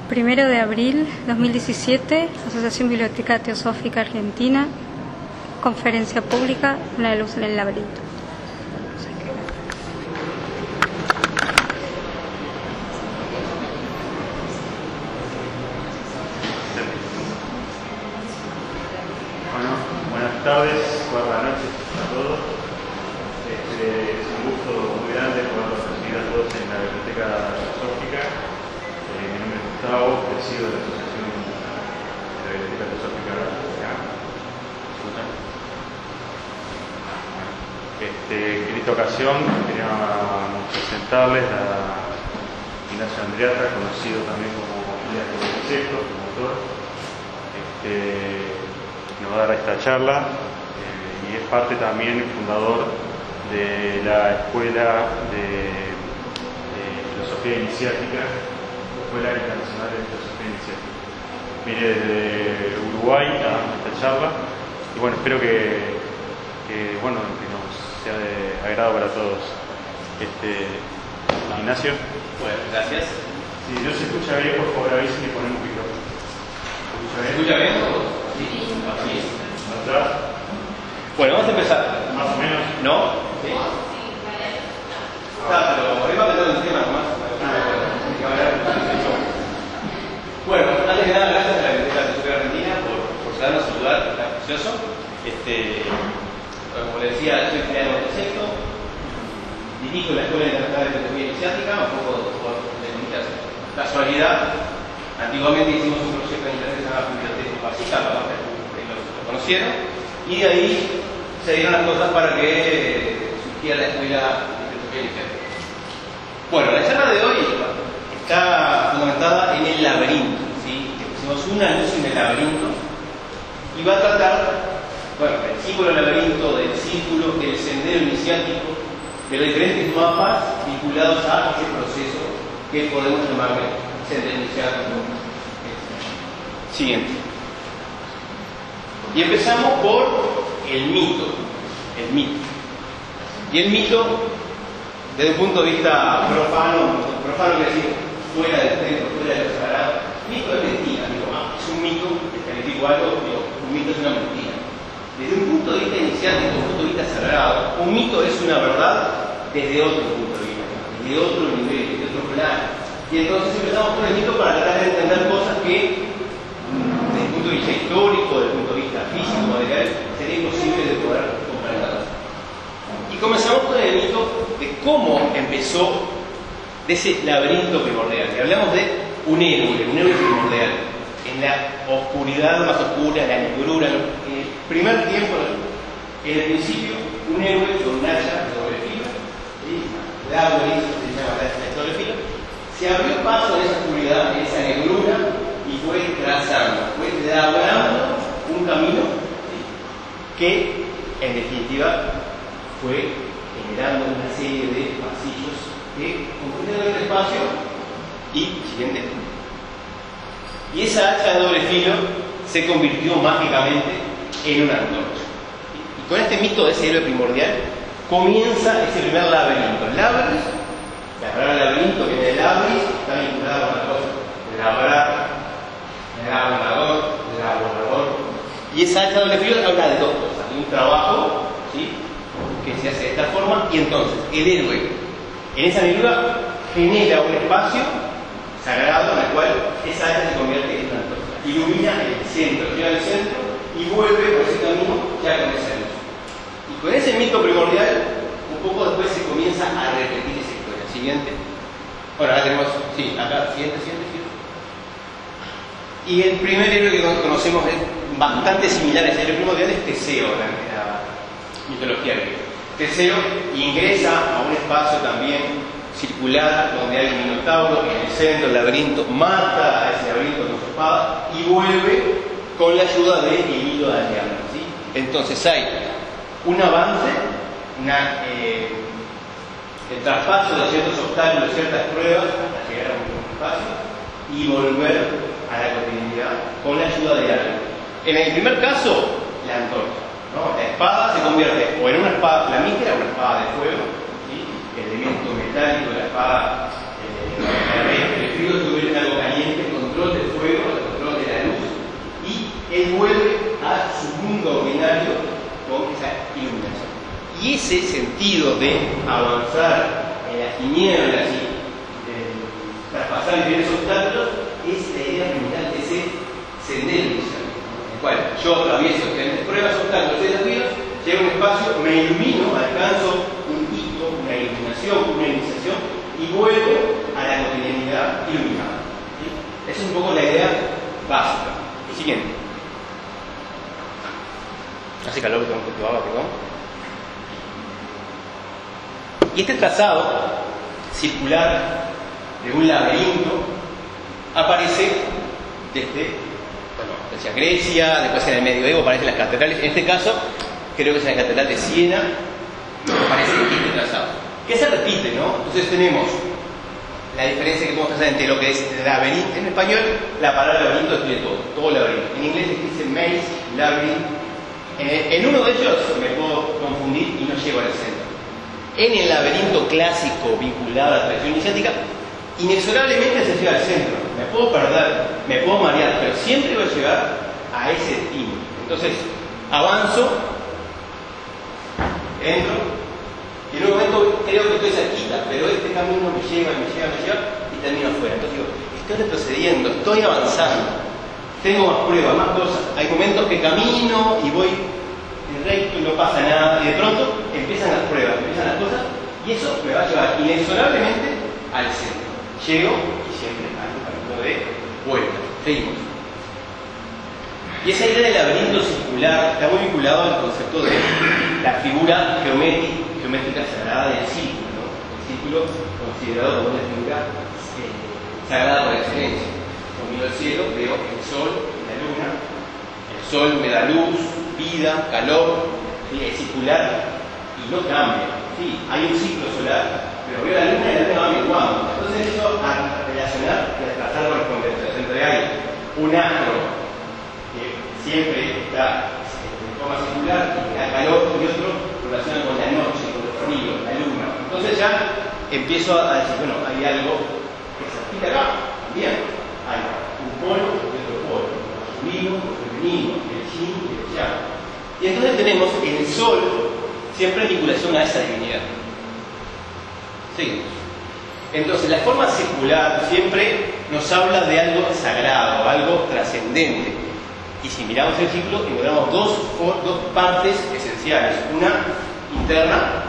1 de abril 2017, Asociación Biblioteca Teosófica Argentina, conferencia pública, Una luz en el laberinto. Bueno, buenas tardes, buenas noches a todos. Es un gusto muy grande poder recibir a todos en la Biblioteca Teosófica. Mi nombre es Gustavo, presido de la Asociación de la Biblioteca Teosófica acá. En esta ocasión queríamos presentarles a Ignacio Andreatta, conocido también como Ilías Sexto, como autor. Nos va a dar esta charla y es parte también fundador de la Escuela de Filosofía Iniciática, Escuela Internacional de Filosofía Iniciática. Viene desde Uruguay a esta charla y bueno, espero que nos sea de agrado para todos. Ignacio. Bueno, gracias. Si no se escucha bien, por favor avisen y ponemos micrófono. ¿Se escucha bien? Sí. Así es. Bueno, vamos a empezar. Más o menos. ¿No? Sí. Pero ahí va a tener un tema nomás. Bueno, antes de nada, gracias a la Biblioteca Teosófica Argentina por darnos un lugar tan precioso. Como les decía, soy Fernando Sexto, dirijo la Escuela Internacional de Filosofía Iniciática, un poco por casualidad. Antiguamente hicimos un proyecto en internet que se llama Biblioteca Básica, lo conocieron, y de ahí se dieron las cosas para que surgiera la Escuela de Filosofía Iniciática. Bueno, la charla de hoy está fundamentada en el laberinto, ¿sí? Pusimos una luz en el laberinto y va a tratar, bueno, del símbolo del laberinto, del círculo, del sendero iniciático, de los diferentes mapas vinculados a ese proceso que podemos llamarle sendero iniciático. Siguiente. Y empezamos por el mito. El mito. Y el mito, desde un punto de vista profano quiere decir fuera del templo, fuera de lo sagrado. Mito es mentira, es un mito, descalifico algo, un mito es una mentira. Desde un punto de vista iniciático, desde un punto de vista sagrado, un mito es una verdad desde otro punto de vista, desde otro nivel, desde otro plano. Y entonces empezamos con el mito para tratar de entender cosas que, desde el punto de vista histórico, desde el punto de vista físico, material, sería imposible de poder comprender. Y comenzamos con el mito de cómo empezó de ese laberinto primordial. Y hablamos de un héroe primordial. En la oscuridad más oscura, en la negrura, en el primer tiempo, en el principio, un héroe con un hacha de doble filo, Lauris, se llama la hacha de doble filo, se abrió paso en esa oscuridad, en esa negrura, y fue trazando, fue elaborando un camino que, en definitiva, fue generando una serie de pasillos que concluyeron el espacio y siguiente. Y esa hacha de doble filo se convirtió mágicamente en una antorcha. Y con este mito de ese héroe primordial comienza ese primer laberinto. Labris, la palabra laberinto viene de labris, está vinculada con la cosa de labrar, elaborador. Y esa hacha de doble filo habla de dos cosas: de un trabajo, ¿sí?, que se hace de esta forma, y entonces el héroe en esa negrura genera un espacio sagrado en el cual esa hacha se convierte en una antorcha, ilumina el centro, llega al centro y vuelve por ese camino ya con esa luz. Y con ese mito primordial, un poco después se comienza a repetir esa historia. Siguiente. Bueno, ahora tenemos, sí, acá, siguiente. Y el primer héroe que conocemos es bastante similar a ese héroe primordial, es Teseo, en la mitología griega. Teseo ingresa a un espacio también circular donde hay un minotauro en el centro del laberinto, mata a ese laberinto con su espada y vuelve con la ayuda del hilo de Ariadna, ¿sí? Entonces hay un avance, el traspaso de ciertos obstáculos, ciertas pruebas hasta llegar a un espacio y volver a la cotidianidad con la ayuda de algo. En el primer caso, la antorcha, ¿no? La espada se convierte o en una espada flamígera o una espada de fuego, ¿sí? El elemento metálico de la espada, el frío se convierte en algo caliente, controla él vuelve a su mundo ordinario con esa iluminación. Y ese sentido de avanzar en las tinieblas y traspasar diferentes obstáculos es la idea general de ese sendero inicial, en el cual yo atravieso diferentes pruebas, obstáculos y desafíos, llego a un espacio, me ilumino, alcanzo un hito, una iluminación, una iniciación y vuelvo a la cotidianidad iluminada. ¿Sí? Esa es un poco la idea básica. El siguiente. Hace calor, tengo un poco de agua, perdón. Y este trazado circular de un laberinto aparece desde, decía Grecia, después en el medioevo aparecen las catedrales. En este caso, creo que es en la catedral de Siena, aparece este trazado, que se repite, ¿no? Entonces tenemos la diferencia que podemos hacer entre lo que es laberinto. En español, la palabra laberinto describe todo laberinto. En inglés dice maze, labyrinth. En uno de ellos me puedo confundir y no llego al centro. En el laberinto clásico vinculado a la tradición iniciática, inexorablemente se llega al centro. Me puedo perder, me puedo marear, pero siempre voy a llegar a ese destino. Entonces, avanzo, entro, y en un momento creo que estoy cerquita, pero este camino me lleva y termino afuera. Entonces digo, estoy retrocediendo, estoy avanzando, tengo más pruebas, más cosas. Hay momentos que camino y voy recto y no pasa nada, y de pronto empiezan las pruebas, empiezan las cosas, y eso me va a llevar inexorablemente al centro. Llego y siempre hay un camino de vuelta. Seguimos. Y esa idea del laberinto circular está muy vinculado al concepto de la figura geométrica sagrada del círculo, ¿no? El círculo considerado como una figura sagrada por excelencia. Cuando miro el cielo veo el sol y la luna. El sol me da luz, vida, calor, ¿sí? Es circular y no cambia. Sí, hay un ciclo solar, pero veo la luna y la luna va menguando. Entonces eso a relacionar y a trazar correspondencias entre hay un astro que siempre está de forma circular y da calor, y otro relaciona con la noche, con el frío, la luna. Entonces ya empiezo a decir, bueno, hay algo que se aplica acá también. Hay un polo y otro polo, masculino, femenino, el yin y el yang. Y entonces tenemos el sol siempre en vinculación a esa divinidad. Seguimos. Entonces la forma circular siempre nos habla de algo sagrado, algo trascendente. Y si miramos el ciclo, encontramos dos partes esenciales, una interna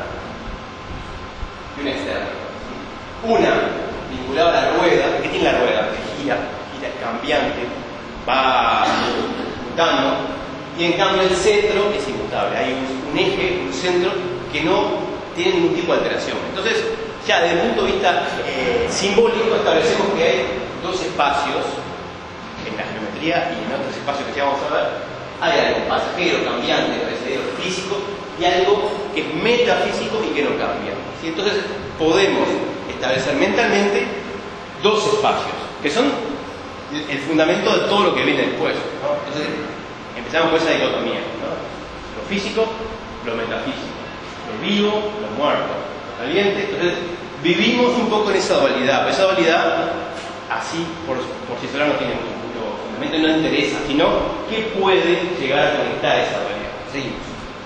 y una externa. Una vinculada a la rueda. ¿Qué tiene la rueda? Que gira cambiante, va mutando, y en cambio el centro es inmutable. Hay un eje, un centro que no tiene ningún tipo de alteración. Entonces, ya desde el punto de vista simbólico, establecemos que hay dos espacios en la geometría y en otros espacios que ya vamos a ver. Hay algo pasajero, cambiante, perecedero, físico, y algo que es metafísico y que no cambia. ¿Sí? Entonces podemos establecer mentalmente dos espacios, que son el fundamento de todo lo que viene después, ¿no? Entonces empezamos con esa dicotomía, ¿no? Lo físico, lo metafísico, lo vivo, lo muerto, lo caliente. Entonces vivimos un poco en esa dualidad, pero esa dualidad así por sí sola no tiene mucho fundamento, no interesa, sino qué puede llegar a conectar esa dualidad. Seguimos.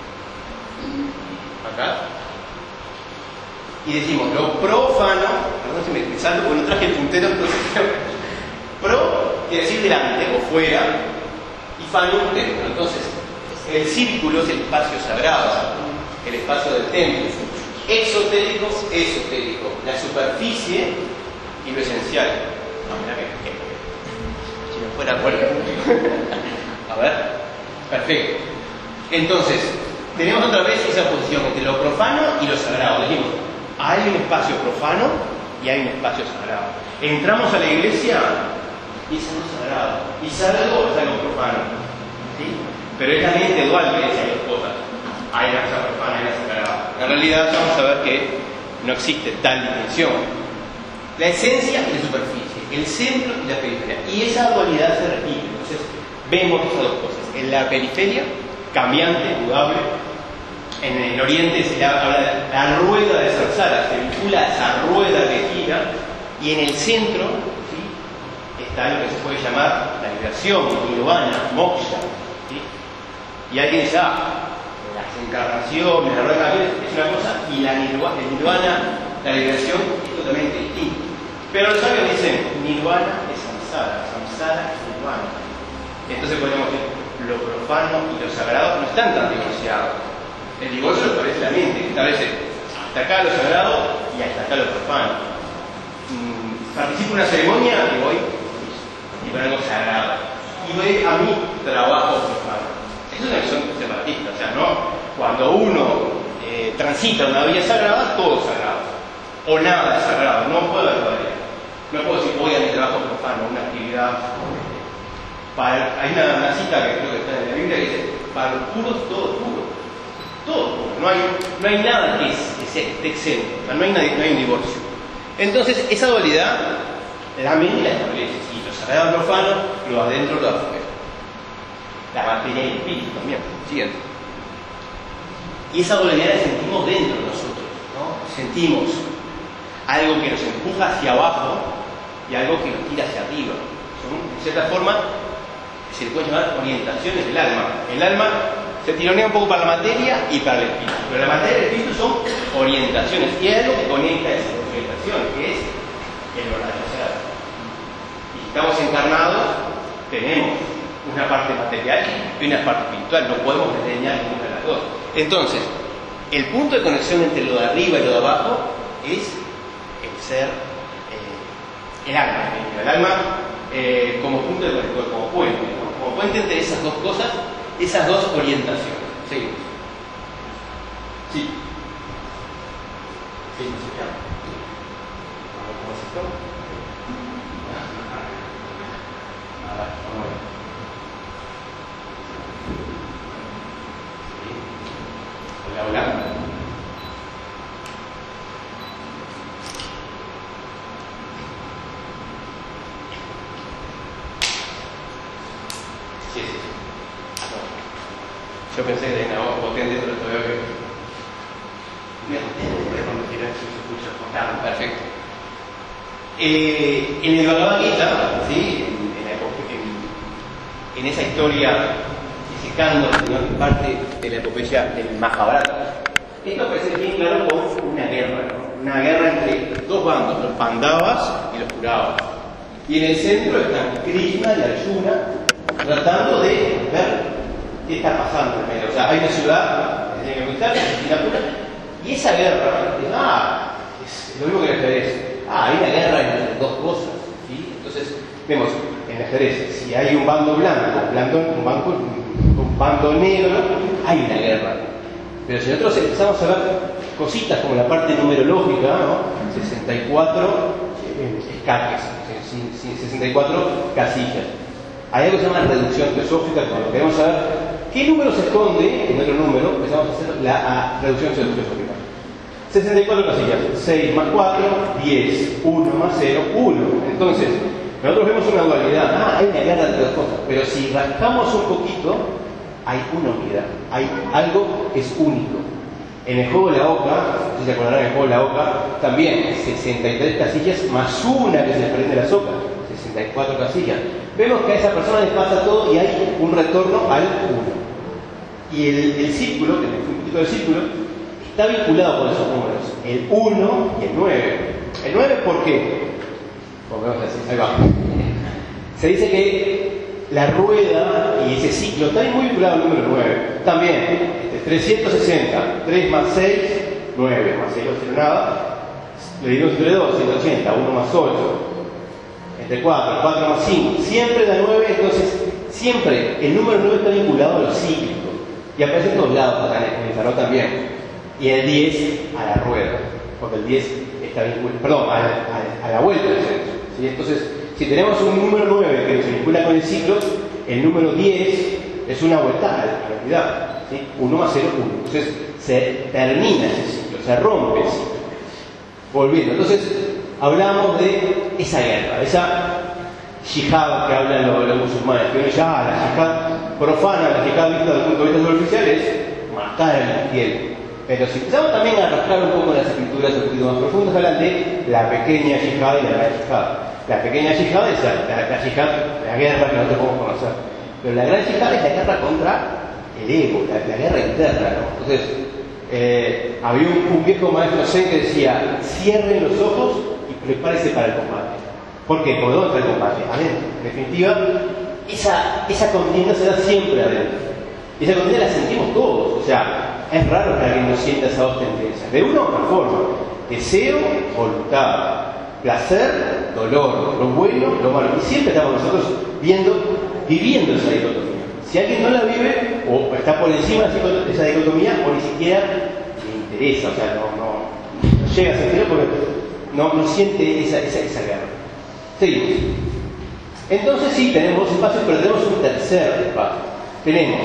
Acá. Y decimos, lo profano, perdón si me salto porque no traje el puntero, entonces pro quiere decir delante o fuera, y fano dentro. Entonces, el círculo es el espacio sagrado, el espacio del templo. Exotérico, esotérico, la superficie y lo esencial. No, mira que si me fuera acuerdo. A ver, perfecto. Entonces, tenemos otra vez esa posición entre lo profano y lo sagrado. Decimos, hay un espacio profano y hay un espacio sagrado. Entramos a la iglesia y es algo sagrado. Y sagrado es algo profano. ¿Sí? Pero es la mente dual que dice dos cosas. Hay una cosa profana y una sagrada. En realidad vamos a ver que no existe tal distinción. La esencia y la superficie, el centro y la periferia. Y esa dualidad se repite. Entonces vemos esas dos cosas. En la periferia, cambiante, mudable. En el oriente se habla de la rueda de Sarsara, se vincula a esa rueda que gira. Y en el centro, ¿sí?, está lo que se puede llamar la liberación, nirvana, moksha, ¿sí? Y alguien dice, las encarnaciones, la rueda es una cosa, y el nirvana, la liberación, es totalmente distinto. Pero los sabios dicen, nirvana es samsara, samsara es nirvana. Entonces podemos decir, lo profano y lo sagrado no están tan divorciados. El divorcio lo parece la mente, que establece hasta acá lo sagrado y hasta acá lo profano. Participo en una ceremonia y voy con algo sagrado. Y voy a mi trabajo profano. Eso es una visión separatista, o sea, no cuando uno transita una vía sagrada, todo es sagrado. O nada es sagrado, no puedo haber todavía. No puedo decir voy a mi trabajo profano, una actividad. Hay una cita que creo que está en la Biblia que dice, para los puros todo es puro. Todo es puro. No hay nada que esté exento, no hay un divorcio. Entonces, esa dualidad, la mente la establece. Sí, lo sagrado y profano, lo adentro, lo afuera. La materia y el espíritu también. Siguiente. Y esa dualidad la sentimos dentro de nosotros, ¿no? Sentimos algo que nos empuja hacia abajo y algo que nos tira hacia arriba. Son, en cierta forma, se le puede llamar orientaciones del alma. El alma se tironea un poco para la materia y para el espíritu. Pero la materia y el espíritu son orientaciones. Y hay algo que conecta esas orientaciones, que es el verdadero. O sea, y si estamos encarnados, tenemos una parte material y una parte espiritual. No podemos desdeñar ninguna de las dos. Entonces, el punto de conexión entre lo de arriba y lo de abajo es el ser, el alma. El alma como punto de conexión, como puente, ¿no? Como puente entre esas dos cosas, esas dos orientaciones. Seguimos. Sí. Sí, no sé qué. A ver cómo es esto. A ver, vamos a ver. Sí. Hola, hola. Sí, sí, sí. Yo pensé que tenía una voz potente, pero todavía veo que... Cuando quieras se escucha. Ah, perfecto. En el Bhagavad Gita, ¿sí? En esa historia, ese canto, ¿no? Parte de la epopeya del Mahabharata, esto aparece bien claro con una guerra, ¿no? Una guerra entre dos bandos, los Pandavas y los Kauravas. Y en el centro están Krishna y Arjuna tratando de ver qué está pasando en medio. O sea, hay una ciudad que tiene que conquistar, y esa guerra es lo mismo que el ajedrez. Hay una guerra entre dos cosas, ¿sí? Entonces, vemos en el ajedrez, si hay un bando blanco, un bando negro, hay una guerra. Pero si nosotros empezamos a ver cositas como la parte numerológica, ¿no? 64 escaques, 64 casillas. Hay algo que se llama reducción teosófica. Cuando queremos saber qué número se esconde en otro número, empezamos a hacer la reducción teosófica. 64 casillas, 6 más 4, 10, 1 más 0, 1. Entonces, nosotros vemos una dualidad, hay una guerra entre dos cosas, pero si rascamos un poquito, hay una unidad, hay algo que es único. En el juego de la oca, no sé si se acordarán del juego de la oca, también 63 casillas más una que se prende las ocas, 64 casillas. Vemos que a esa persona le pasa todo y hay un retorno al 1. Y el círculo, que es un poquito del círculo, está vinculado con esos números, el 1 y el 9. El 9, ¿por qué? Porque vamos a decir, ahí va. Se dice que la rueda y ese ciclo está muy vinculado al número 9. También, 360, 3 más 6, 9 más 6 no tiene nada. Le dividimos entre 2, 180, 1 más 8. Entre 4, 4 más 5, siempre da 9, entonces siempre el número 9 está vinculado a lo cíclico. Y aparece en todos lados, acá en el tarot también. Y el 10 a la rueda, porque el 10 está vinculado, a la vuelta del centro, ¿sí? Entonces, si tenemos un número 9 que se vincula con el ciclo, el número 10 es una vuelta a la unidad, ¿sí? 1 más 0, 1. Entonces, se termina ese ciclo, se rompe el ciclo. Volviendo, entonces, hablamos de esa guerra, esa yihad que hablan los musulmanes, que uno dice, la yihad profana, la yihad vista desde el punto de vista superficial es matar al infiel. Pero si empezamos también a rascar un poco las escrituras un poquito más profundas, hablan de la pequeña yihad y la gran yihad. La pequeña yihad es la yihad, la guerra que nosotros podemos conocer. Pero la gran yihad es la guerra contra el ego, la guerra interna, ¿no? Entonces, había un viejo maestro zen que decía: cierren los ojos y prepárese para el combate. ¿Por qué? Porque ¿dónde está el combate? Adentro. En definitiva, esa contienda se da siempre adentro. Y esa contienda la sentimos todos. O sea, es raro que alguien no sienta esa dos tendencias. De una u otra forma. Deseo, voluntad. Placer, dolor. Lo bueno, lo malo. Y siempre estamos nosotros viviendo esa dicotomía. Si alguien no la vive, o está por encima de esa dicotomía, o ni siquiera le interesa, o sea, no llega a sentirlo porque no siente esa guerra. Seguimos. Entonces sí, tenemos dos espacios, pero tenemos un tercer espacio. Tenemos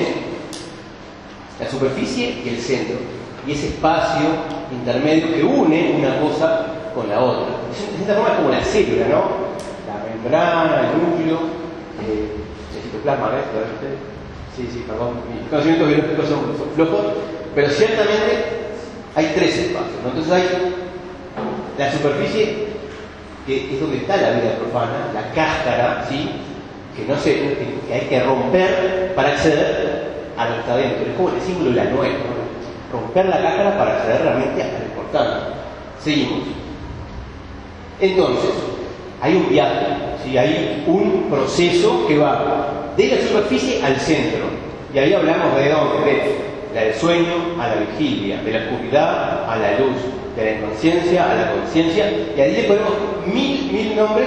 la superficie y el centro. Y ese espacio intermedio que une una cosa con la otra. De cierta forma es como la célula, ¿no? La membrana, el núcleo, el citoplasma, ¿ves? Sí, perdón. Mis conocimientos biológicos son flojos, pero ciertamente hay tres espacios, ¿no? Entonces hay la superficie, que es donde está la vida profana, la cáscara, ¿sí? Que hay que romper para acceder a lo que está dentro. Es como el símbolo de la nuez, ¿no? Romper la cáscara para acceder realmente hasta lo importante. Seguimos. Entonces, hay un viaje, ¿sí? Hay un proceso que va de la superficie al centro. Y ahí hablamos de dónde, del sueño a la vigilia, de la oscuridad a la luz, de la inconsciencia a la conciencia, y ahí le ponemos mil nombres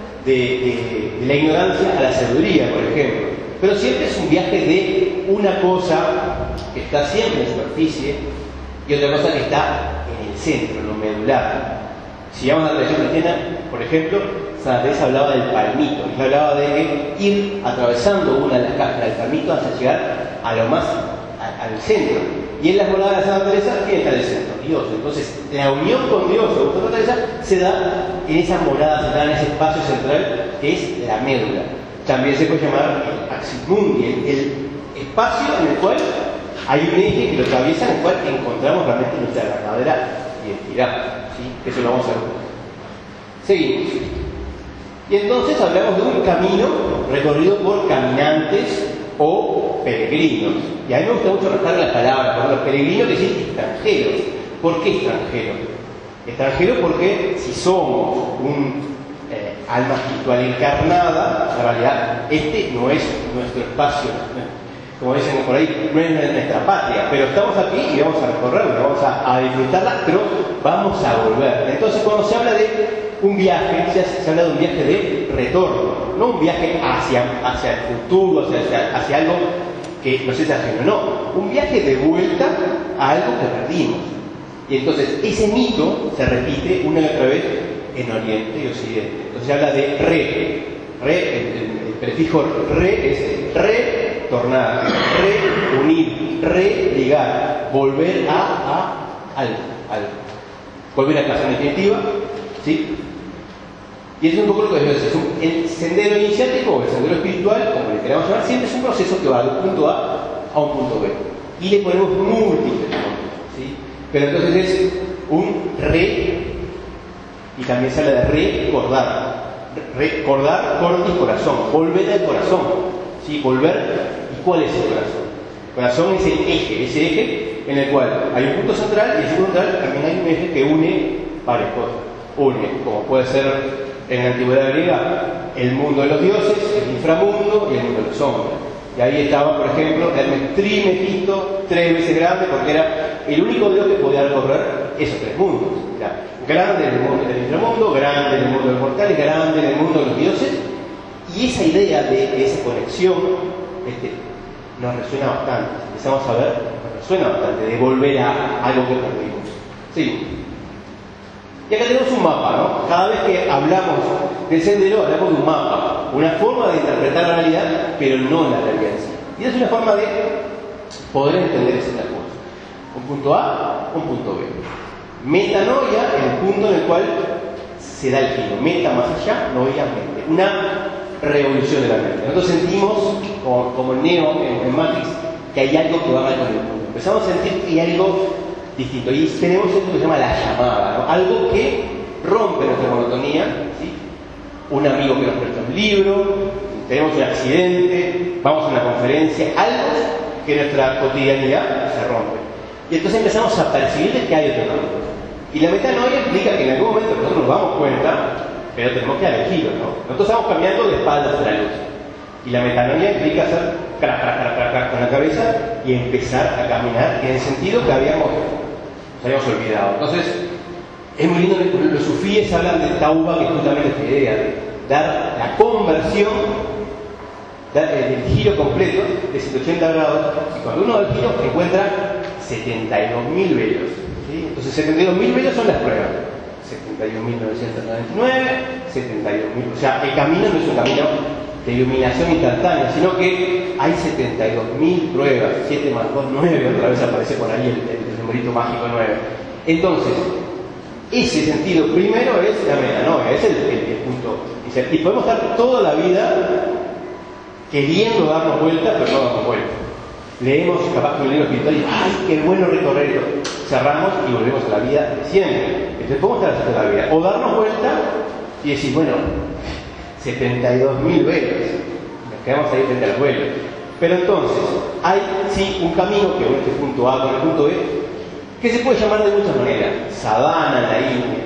de la ignorancia a la sabiduría, por ejemplo. Pero siempre es un viaje de una cosa que está siempre en la superficie y otra cosa que está en el centro, en lo medular. Si vamos a la tradición cristiana, por ejemplo, Santa Teresa hablaba del palmito, y hablaba de ir atravesando una de las cáscaras del palmito hasta llegar a lo más al centro. Y en las moradas de Santa Teresa, ¿quién está en el centro? Dios. Entonces, la unión con Dios, según Santa Teresa, se da en esa morada central, en ese espacio central que es la médula. También se puede llamar el axis mundi, el espacio en el cual hay un eje que lo atraviesa, en el cual encontramos realmente nuestra verdadera identidad. ¿Sí? Eso lo vamos a ver. Seguimos. Y entonces hablamos de un camino recorrido por caminantes o peregrinos. Y a mí me gusta mucho restar las palabras, porque los peregrinos que dicen extranjeros. ¿Por qué extranjeros? Extranjeros porque si somos un alma espiritual encarnada, en realidad este no es nuestro espacio, como dicen por ahí, no es nuestra patria, pero estamos aquí y vamos a recorrerla, vamos a disfrutarla, pero vamos a volver. Entonces cuando se habla de un viaje, se habla de un viaje de retorno, no un viaje hacia el futuro, hacia algo que nos es ajeno, no, un viaje de vuelta a algo que perdimos. Y entonces ese mito se repite una y otra vez en Oriente y Occidente. Entonces se habla de el prefijo re es retornar, reunir, religar, volver a algo, volver a casa en definitiva, ¿sí? Y eso es un poco lo que yo decía. El sendero iniciático o el sendero espiritual, como le queramos llamar, siempre es un proceso que va de un punto A a un punto B. Y le ponemos múltiples nombres, ¿sí? Pero entonces es un y también se habla de recordar. Recordar cordis corazón, volver al corazón, ¿sí? Volver. ¿Y cuál es el corazón? El corazón es el eje, ese eje en el cual hay un punto central y en ese punto central también hay un eje que une varias cosas. Une, como puede ser en la antigüedad griega, el mundo de los dioses, el inframundo y el mundo de los hombres. Y ahí estaba, por ejemplo, Hermes Trismegisto, 3 veces grande, porque era el único dios que podía recorrer esos 3 mundos. Era grande en el mundo del inframundo, grande en el mundo de los mortales, grande en el mundo de los dioses. Y esa idea de esa conexión nos resuena bastante. Empezamos a ver, nos resuena bastante, de volver a algo que perdimos. Sí. Y acá tenemos un mapa, ¿no? Cada vez que hablamos del sendero, hablamos de un mapa, una forma de interpretar la realidad, pero no la realidad en sí. Y es una forma de poder entender ese cosa. Un punto A, un punto B. Metanoia, el punto en el cual se da el giro. Meta más allá, noia mente. Una revolución de la mente. Nosotros sentimos, como el Neo en Matrix, que hay algo que va mal con el mundo. Empezamos a sentir que hay algo distinto. Y tenemos esto que se llama la llamada, ¿no? Algo que rompe nuestra monotonía, ¿sí? un amigo que nos presta un libro, tenemos un accidente, vamos a una conferencia, algo que nuestra cotidianidad se rompe. Y entonces empezamos a percibir que hay otro camino. Y la metanoia implica que en algún momento nosotros nos damos cuenta, pero tenemos que dar el giro, ¿no? Nosotros estamos cambiando de espaldas a la luz. Y la metanoia implica hacer crac, crac, crac, crac, crac con la cabeza y empezar a caminar en el sentido que nos habíamos olvidado. Entonces, es muy lindo que los sufíes hablan de tauba, que es justamente esta idea de dar la conversión, dar el giro completo de 180 grados. Y cuando uno da el giro, encuentra 72.000 velos. ¿Sí? Entonces, 72.000 velos son las pruebas. 71.999, 72.000. O sea, el camino no es un camino de iluminación instantánea, sino que hay 72.000 pruebas. 7 más 2, 9, otra vez aparece por ahí el numerito mágico 9. Entonces, ese sentido primero es la metanoia, es el punto. Y podemos estar toda la vida queriendo darnos vuelta, pero no damos vuelta. Leemos capaz que un libro espiritual y ¡ay, qué bueno recorrer esto! Cerramos y volvemos a la vida de siempre. Entonces podemos estar haciendo la vida. O darnos vuelta y decir, bueno, 72.000 velos. Nos quedamos ahí frente a los vuelos. Pero entonces, hay sí un camino que une este punto A con el punto B, que se puede llamar de muchas maneras. Sadhana, la India,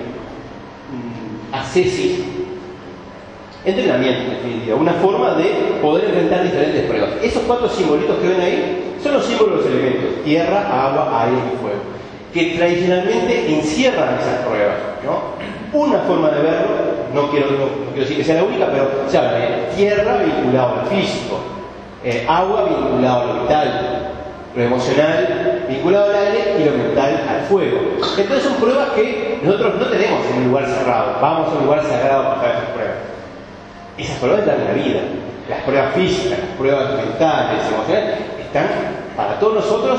ascesis, entrenamiento, en definitiva, una forma de poder enfrentar diferentes pruebas. Esos 4 simbolitos que ven ahí son los símbolos de los elementos: tierra, agua, aire y fuego, que tradicionalmente encierran esas pruebas, ¿no? Una forma de verlo, no quiero decir que sea la única, pero se habla de tierra vinculado al físico, agua vinculado a lo vital, lo emocional vinculado al aire y lo mental al fuego. Entonces son pruebas que nosotros no tenemos en un lugar cerrado. Vamos a un lugar sagrado para hacer esas pruebas. Esas pruebas están en la vida. Las pruebas físicas, las pruebas mentales, emocionales, están para todos nosotros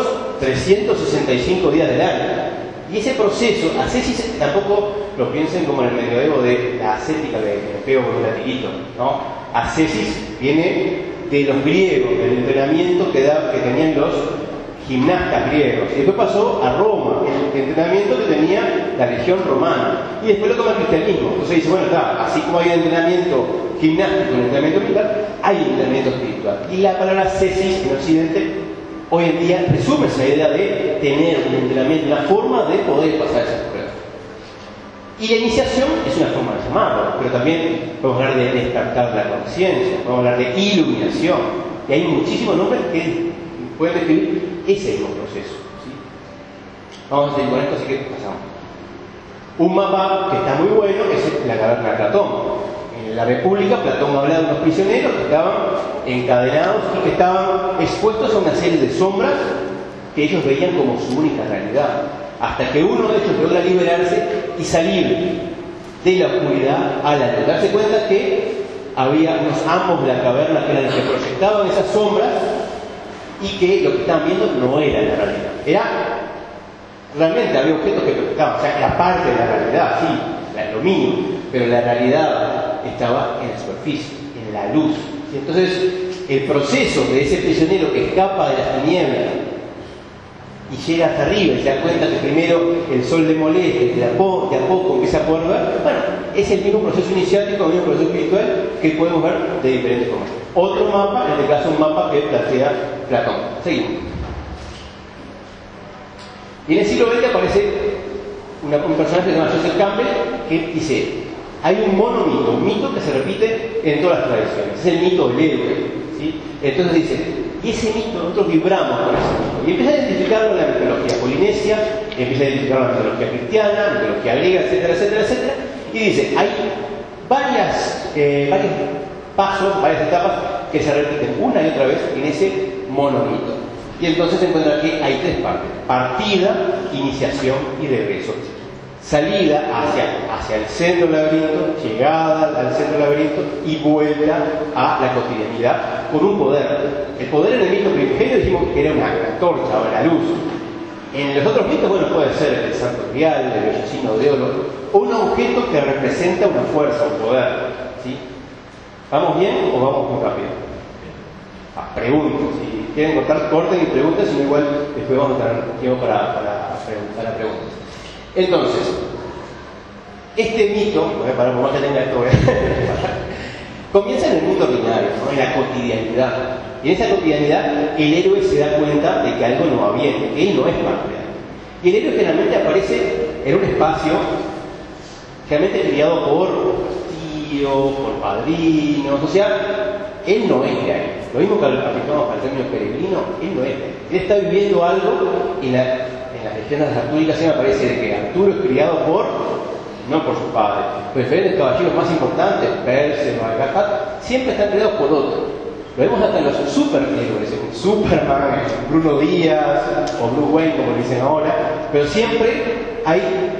365 días del año. Y ese proceso, ascesis, tampoco lo piensen como en el medioevo de la ascética de me pego con un latiguito, ¿no? Ascesis viene de los griegos, del entrenamiento que tenían los gimnastas griegos. Y después pasó a Roma, el entrenamiento que tenía la legión romana. Y después lo toma el cristianismo. Entonces dice, bueno, está, así como hay entrenamiento gimnástico y entrenamiento militar, hay entrenamiento espiritual. Y la palabra ascesis en Occidente hoy en día resume esa idea de tener un entrenamiento, una forma de poder pasar esas pruebas. Y la iniciación es una forma de llamarlo, pero también podemos hablar de despertar la conciencia, podemos hablar de iluminación, y hay muchísimos nombres que pueden describir ese mismo proceso, ¿sí? Vamos a seguir con esto, así que pasamos. Un mapa que está muy bueno es la caverna de Platón. En la República, Platón habla de unos prisioneros que estaban encadenados y que estaban expuestos a una serie de sombras que ellos veían como su única realidad, hasta que uno de ellos logra liberarse y salir de la oscuridad a la luz, darse cuenta que había unos amos de la caverna que eran los que proyectaban esas sombras y que lo que estaban viendo no era la realidad, realmente había objetos que proyectaban, o sea, era parte de la realidad, sí, lo mínimo, pero la realidad estaba en la superficie, en la luz. ¿Sí? Entonces, el proceso de ese prisionero que escapa de las tinieblas y llega hasta arriba y se da cuenta que primero el sol le molesta y de a poco empieza a poder ver, bueno, es el mismo proceso iniciático, el mismo proceso espiritual que podemos ver de diferentes formas. Otro mapa, en este caso un mapa que plantea Platón. Seguimos. Y en el siglo XX aparece un personaje que se llama Joseph Campbell que dice, hay un monomito, un mito que se repite en todas las tradiciones, es el mito del héroe, ¿sí? Entonces dice, y ese mito, nosotros vibramos con ese mito, y empieza a identificarlo en la mitología polinesia, empieza a identificarlo en la mitología cristiana, la mitología griega, etcétera, etcétera, etcétera, y dice, hay varios pasos, varias etapas que se repiten una y otra vez en ese monomito. Y entonces se encuentra que hay 3 partes: partida, iniciación y regreso. Salida hacia el centro del laberinto, llegada al centro del laberinto y vuelta a la cotidianidad con un poder. El poder en el mito primigenio dijimos que era una antorcha o la luz. En los otros mitos, bueno, puede ser el santo grial, el vellocino de oro, o un objeto que representa una fuerza, un poder, ¿sí? ¿Vamos bien o vamos muy rápido? Pregunto, si quieren cortar, corten y pregunten, sino igual después vamos a tener tiempo para preguntas. Entonces, este mito, voy a parar por más que tenga esto, Comienza en el mundo ordinario, ¿no? En la cotidianidad. Y en esa cotidianidad el héroe se da cuenta de que algo no va bien, que él no es parte de algo. Y el héroe generalmente aparece en un espacio generalmente criado por tíos, por padrinos, o sea, él no es de ahí. Lo mismo que aplicamos para el término peregrino, él no es de ahí. Él está viviendo algo y en las leyendas artúricas siempre aparece de que Arturo es criado no por sus padres. Los diferentes caballeros más importantes, Perse, Margaret, siempre están criados por otros. Lo vemos hasta en los superhéroes, Superman, Bruno Díaz o Bruce Wayne, como dicen ahora, pero siempre hay,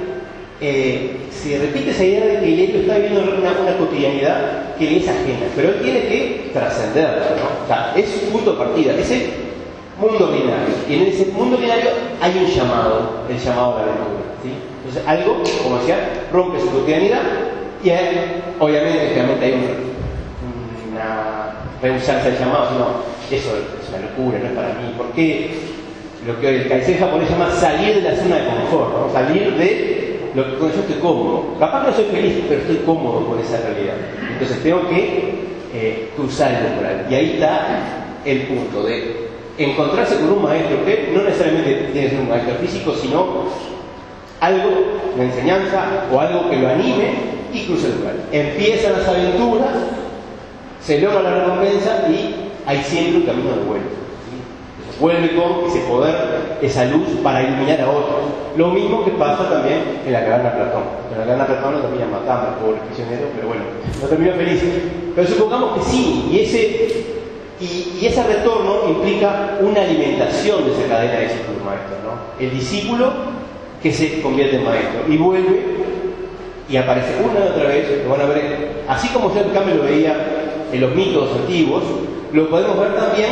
se repite esa idea de que el héroe está viviendo una cotidianidad que le es ajena, pero él tiene que trascenderla, ¿no? O sea, es su punto de partida, es el mundo ordinario, y en ese mundo ordinario hay un llamado, el llamado a la aventura, ¿sí? Entonces algo, como decía, rompe su cotidianidad y obviamente hay una rehusarse al llamado, sino eso es una locura, no es para mí. ¿Por qué lo que el Kaizen japonés llama salir de la zona de confort, ¿no? Salir de lo que yo estoy cómodo? Capaz que no soy feliz, pero estoy cómodo con esa realidad. Entonces tengo que cruzar el umbral. Y ahí está el punto de encontrarse con un maestro que no necesariamente tiene que ser un maestro físico, sino algo, una enseñanza o algo que lo anime y cruce el umbral. Empiezan las aventuras, se logra la recompensa y hay siempre un camino de vuelta. ¿Sí? Vuelve con ese poder, esa luz para iluminar a otros. Lo mismo que pasa también en la caverna de Platón. En la caverna de Platón lo terminan matando al pobre prisionero, pero bueno, no terminó feliz. Pero supongamos que sí, y ese retorno implica una alimentación de esa cadena de discípulo-maestro, ¿no? El discípulo que se convierte en maestro y vuelve y aparece una y otra vez, lo van a ver, así como yo en cambio lo veía en los mitos antiguos, lo podemos ver también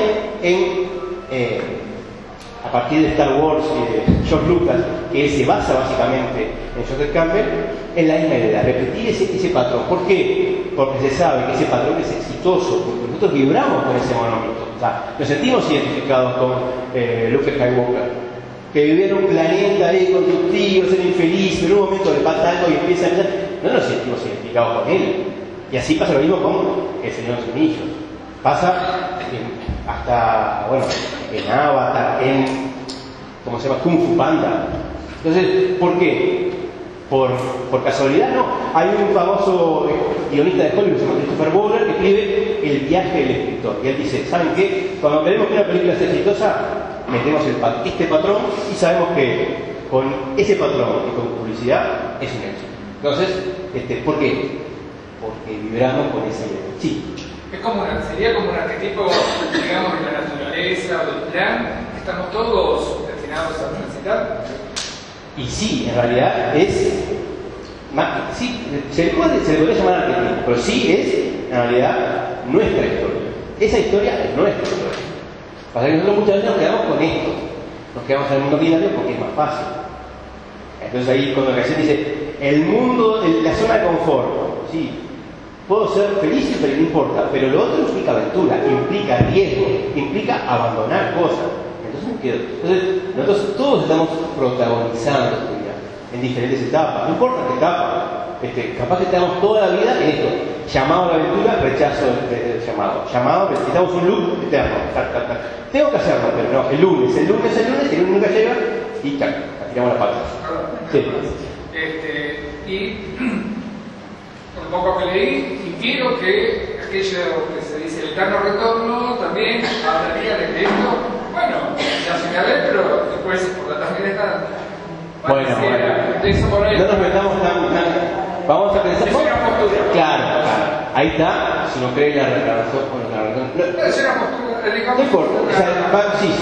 a partir de Star Wars y de George Lucas, que él se basa básicamente en Joseph Campbell, en la misma idea, repetir ese patrón. ¿Por qué? Porque se sabe que ese patrón es exitoso, porque nosotros vibramos con ese monolito, o sea, nos sentimos identificados con Luke Skywalker, que vivía en un planeta ahí con sus tíos, era infeliz, pero en un momento le pasa algo y empieza a pensar, no nos sentimos identificados con él. Y así pasa lo mismo con el Señor de los Anillos. Pasa hasta, bueno, en Avatar, ¿cómo se llama? Kung Fu Panda. Entonces, ¿por qué? ¿Por casualidad? No. Hay un famoso guionista de Hollywood, se llama Christopher Bowler, que escribe El viaje del escritor. Y él dice, ¿saben qué? Cuando queremos que una película sea exitosa, metemos este patrón y sabemos que con ese patrón y con publicidad es un éxito. Entonces, ¿por qué? Porque vibramos con esa idea. Sí. Sería como un arquetipo, digamos, de la naturaleza o del plan. Estamos todos destinados a transitar. Y sí, en realidad es. Sí, se le podría llamar arquetipo, pero sí es, en realidad, nuestra historia. Esa historia es nuestra historia. Pasa que nosotros muchas veces nos quedamos con esto. Nos quedamos en el mundo ordinario porque es más fácil. Entonces ahí cuando la canción dice, el mundo, la zona de confort, sí, puedo ser feliz, pero no importa. Pero lo otro implica aventura, implica riesgo, implica abandonar cosas. Entonces me quedo. Entonces nosotros todos estamos protagonizando esta vida en diferentes etapas. No importa qué etapa. Capaz que estamos toda la vida en esto. Llamado a la aventura, rechazo del llamado. Llamado, necesitamos un loop eterno. Tengo que hacerlo, pero no. El lunes nunca llega y ya, tiramos la pata. Sí. Y un poco que leí, infiero que aquello que se dice el eterno retorno también hablaría de esto. Bueno, ya se me ve, pero después por la tarjeta. Bueno. No nos metamos tan. Vamos a pensar. Es una postura. Claro. Ahí está, si no cree en la reencarnación o en la reencarnación. Es una postura. No importa. O sea, sí.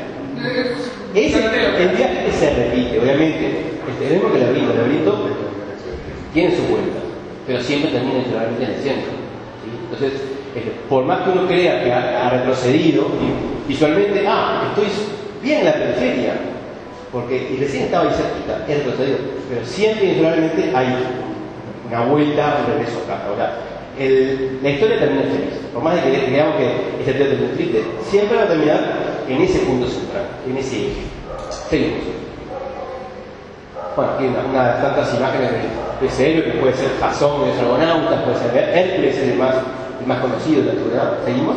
El viaje que se repite, obviamente. Tenemos que el laberinto tiene su vuelta, pero siempre termina generalmente en el centro. ¿Sí? Entonces, por más que uno crea que ha retrocedido, visualmente, estoy bien en la periferia, porque y recién estaba ahí cerquita, he retrocedido, pero siempre indudablemente hay una vuelta, un regreso a casa. O sea, la historia termina feliz. Por más de que creamos que este teatro es triste, siempre va a terminar en ese punto central, en ese eje. Seguimos. Bueno, aquí una de tantas imágenes de ese héroe que puede ser Jasón de los Argonautas, puede ser Hércules, el más el más conocido de la antigüedad. ¿Seguimos?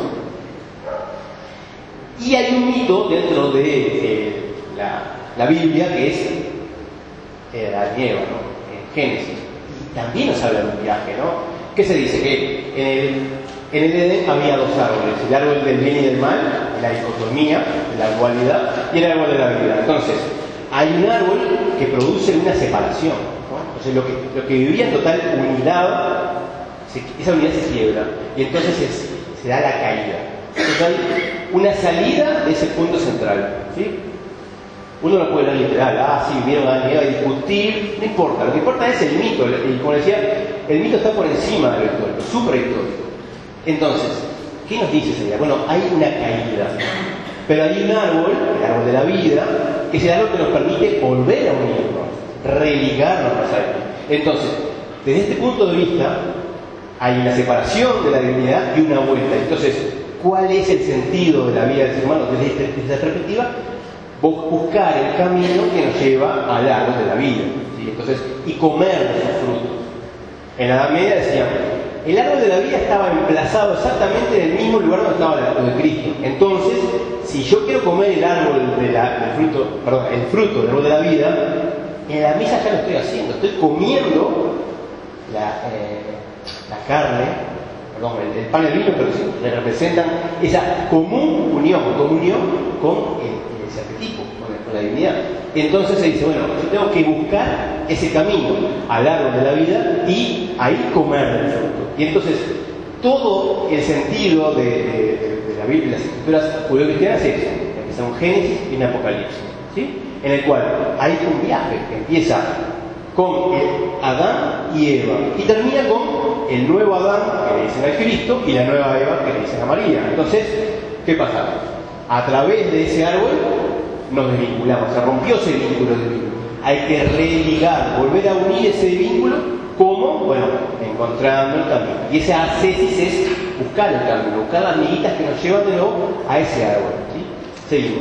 Y hay un mito dentro de la Biblia que es Adán y Eva, ¿no? En Génesis. Y también nos habla de un viaje, ¿no? ¿Qué se dice? Que en el Edén había dos árboles, el árbol del bien y del mal, la dicotomía, la dualidad, y el árbol de la vida. Entonces, hay un árbol que produce una separación, ¿no? Entonces, lo que vivía en total unidad, esa unidad se quiebra, y entonces se da la caída. Entonces hay una salida de ese punto central, ¿sí? Uno no puede ver literal, sí, vieron a Adán y Eva discutir, no importa, lo que importa es el mito, y como decía, el mito está por encima de lo histórico, suprahistórico. Entonces, ¿qué nos dice esa idea? Bueno, hay una caída, pero hay un árbol, el árbol de la vida, que es el árbol que nos permite volver a unirnos, religarnos a él. Entonces, desde este punto de vista, hay una separación de la divinidad y una vuelta. Entonces, ¿cuál es el sentido de la vida del ser humano desde esta perspectiva? Buscar el camino que nos lleva al árbol de la vida, ¿sí? Entonces, y comer de sus frutos. En la Edad Media decían, el árbol de la vida estaba emplazado exactamente en el mismo lugar donde estaba el árbol de Cristo. Entonces, si yo quiero comer el árbol el fruto del árbol de la vida, en la mesa ya lo estoy haciendo, estoy comiendo la carne, el pan y el vino, pero que representan esa comunión con ese arquetipo, con la divinidad. Entonces se dice, bueno, yo tengo que buscar ese camino al árbol de la vida y ahí comer del fruto. Y entonces todo el sentido de la Biblia y las escrituras judeocristianas es eso, empieza un Génesis y un Apocalipsis, ¿sí? En el cual hay un viaje que empieza con Adán y Eva y termina con el nuevo Adán que le dicen a Cristo y la nueva Eva que le dicen a María. Entonces, ¿qué pasa? A través de ese árbol nos desvinculamos, se rompió ese vínculo de vínculo. Hay que religar, volver a unir ese vínculo, ¿cómo? Bueno, encontrando el camino. Y esa ascesis es buscar el camino, buscar las miguitas que nos llevan de nuevo a ese árbol, ¿sí? Seguimos.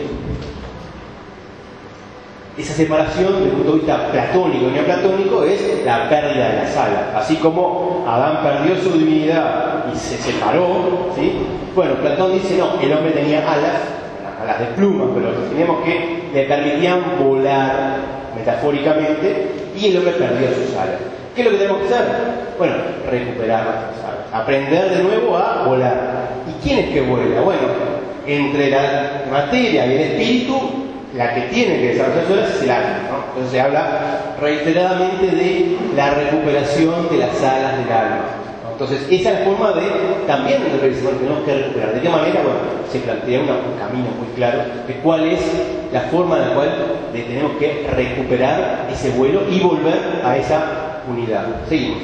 Esa separación, desde el punto de vista platónico y neoplatónico, es la pérdida de las alas. Así como Adán perdió su divinidad y se separó, ¿sí? Bueno, Platón dice, no, el hombre tenía alas de plumas, pero teníamos que le permitían volar metafóricamente, y el hombre perdió sus alas. ¿Qué es lo que tenemos que hacer? Bueno, recuperar nuestras alas, aprender de nuevo a volar. ¿Y quién es que vuela? Bueno, entre la materia y el espíritu, la que tiene que desarrollar sus alas es el alma, ¿no? Entonces se habla reiteradamente de la recuperación de las alas del alma. Entonces, esa es la forma de también de revisar, tenemos que recuperar. ¿De qué manera? Bueno, se plantea un camino muy claro de cuál es la forma en la cual tenemos que recuperar ese vuelo y volver a esa unidad. Seguimos.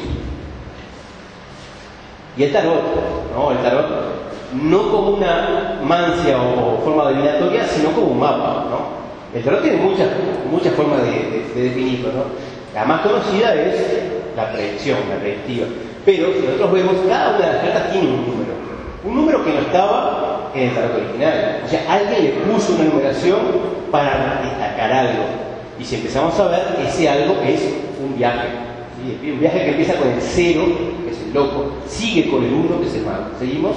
Y el tarot, ¿no? El tarot no como una mancia o forma divinatoria, sino como un mapa, ¿no? El tarot tiene muchas formas de definirlo, ¿no? La más conocida es la predicción, la predictiva. Pero si nosotros vemos, cada una de las cartas tiene un número que no estaba en el tarot original. O sea, alguien le puso una numeración para destacar algo. Y si empezamos a ver, ese algo es un viaje, ¿sí? Un viaje que empieza con el 0, que es el loco, sigue con el 1, que es el mago. ¿Seguimos?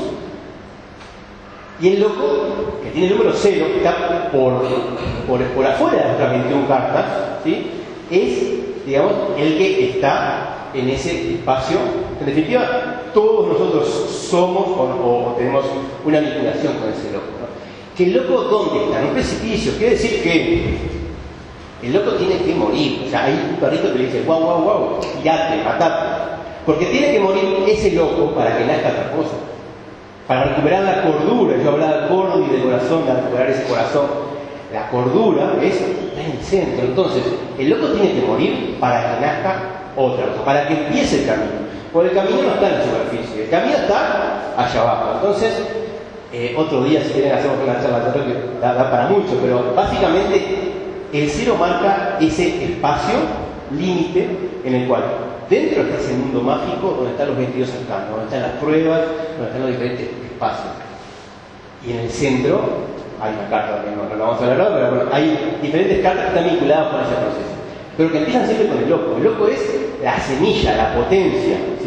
Y el loco, que tiene el número 0, que está por afuera de nuestras 21 cartas, ¿sí? Es, digamos, el que está en ese espacio. En definitiva, todos nosotros somos o tenemos una vinculación con ese loco, ¿no? ¿Que el loco dónde está? En un precipicio. Quiere decir que el loco tiene que morir. O sea, hay un perrito que le dice, guau, tirate, matate. Porque tiene que morir ese loco para que nazca otra cosa. Para recuperar la cordura. Yo hablaba del corazón y del corazón, de recuperar ese corazón. La cordura está en el centro. Entonces, el loco tiene que morir para que nazca otra cosa, para que empiece el camino. Porque el camino no está en la superficie, el camino está allá abajo. Entonces, otro día, si quieren, hacemos una charla, creo que da para mucho, pero básicamente el 0 marca ese espacio límite en el cual dentro está ese mundo mágico donde están los 22 arcanos, donde están las pruebas, donde están los diferentes espacios. Y en el centro hay una carta, que no la vamos a hablar ahora, pero bueno, hay diferentes cartas que están vinculadas con ese proceso, pero que empiezan siempre con el loco. El loco es la semilla, la potencia, ¿sí?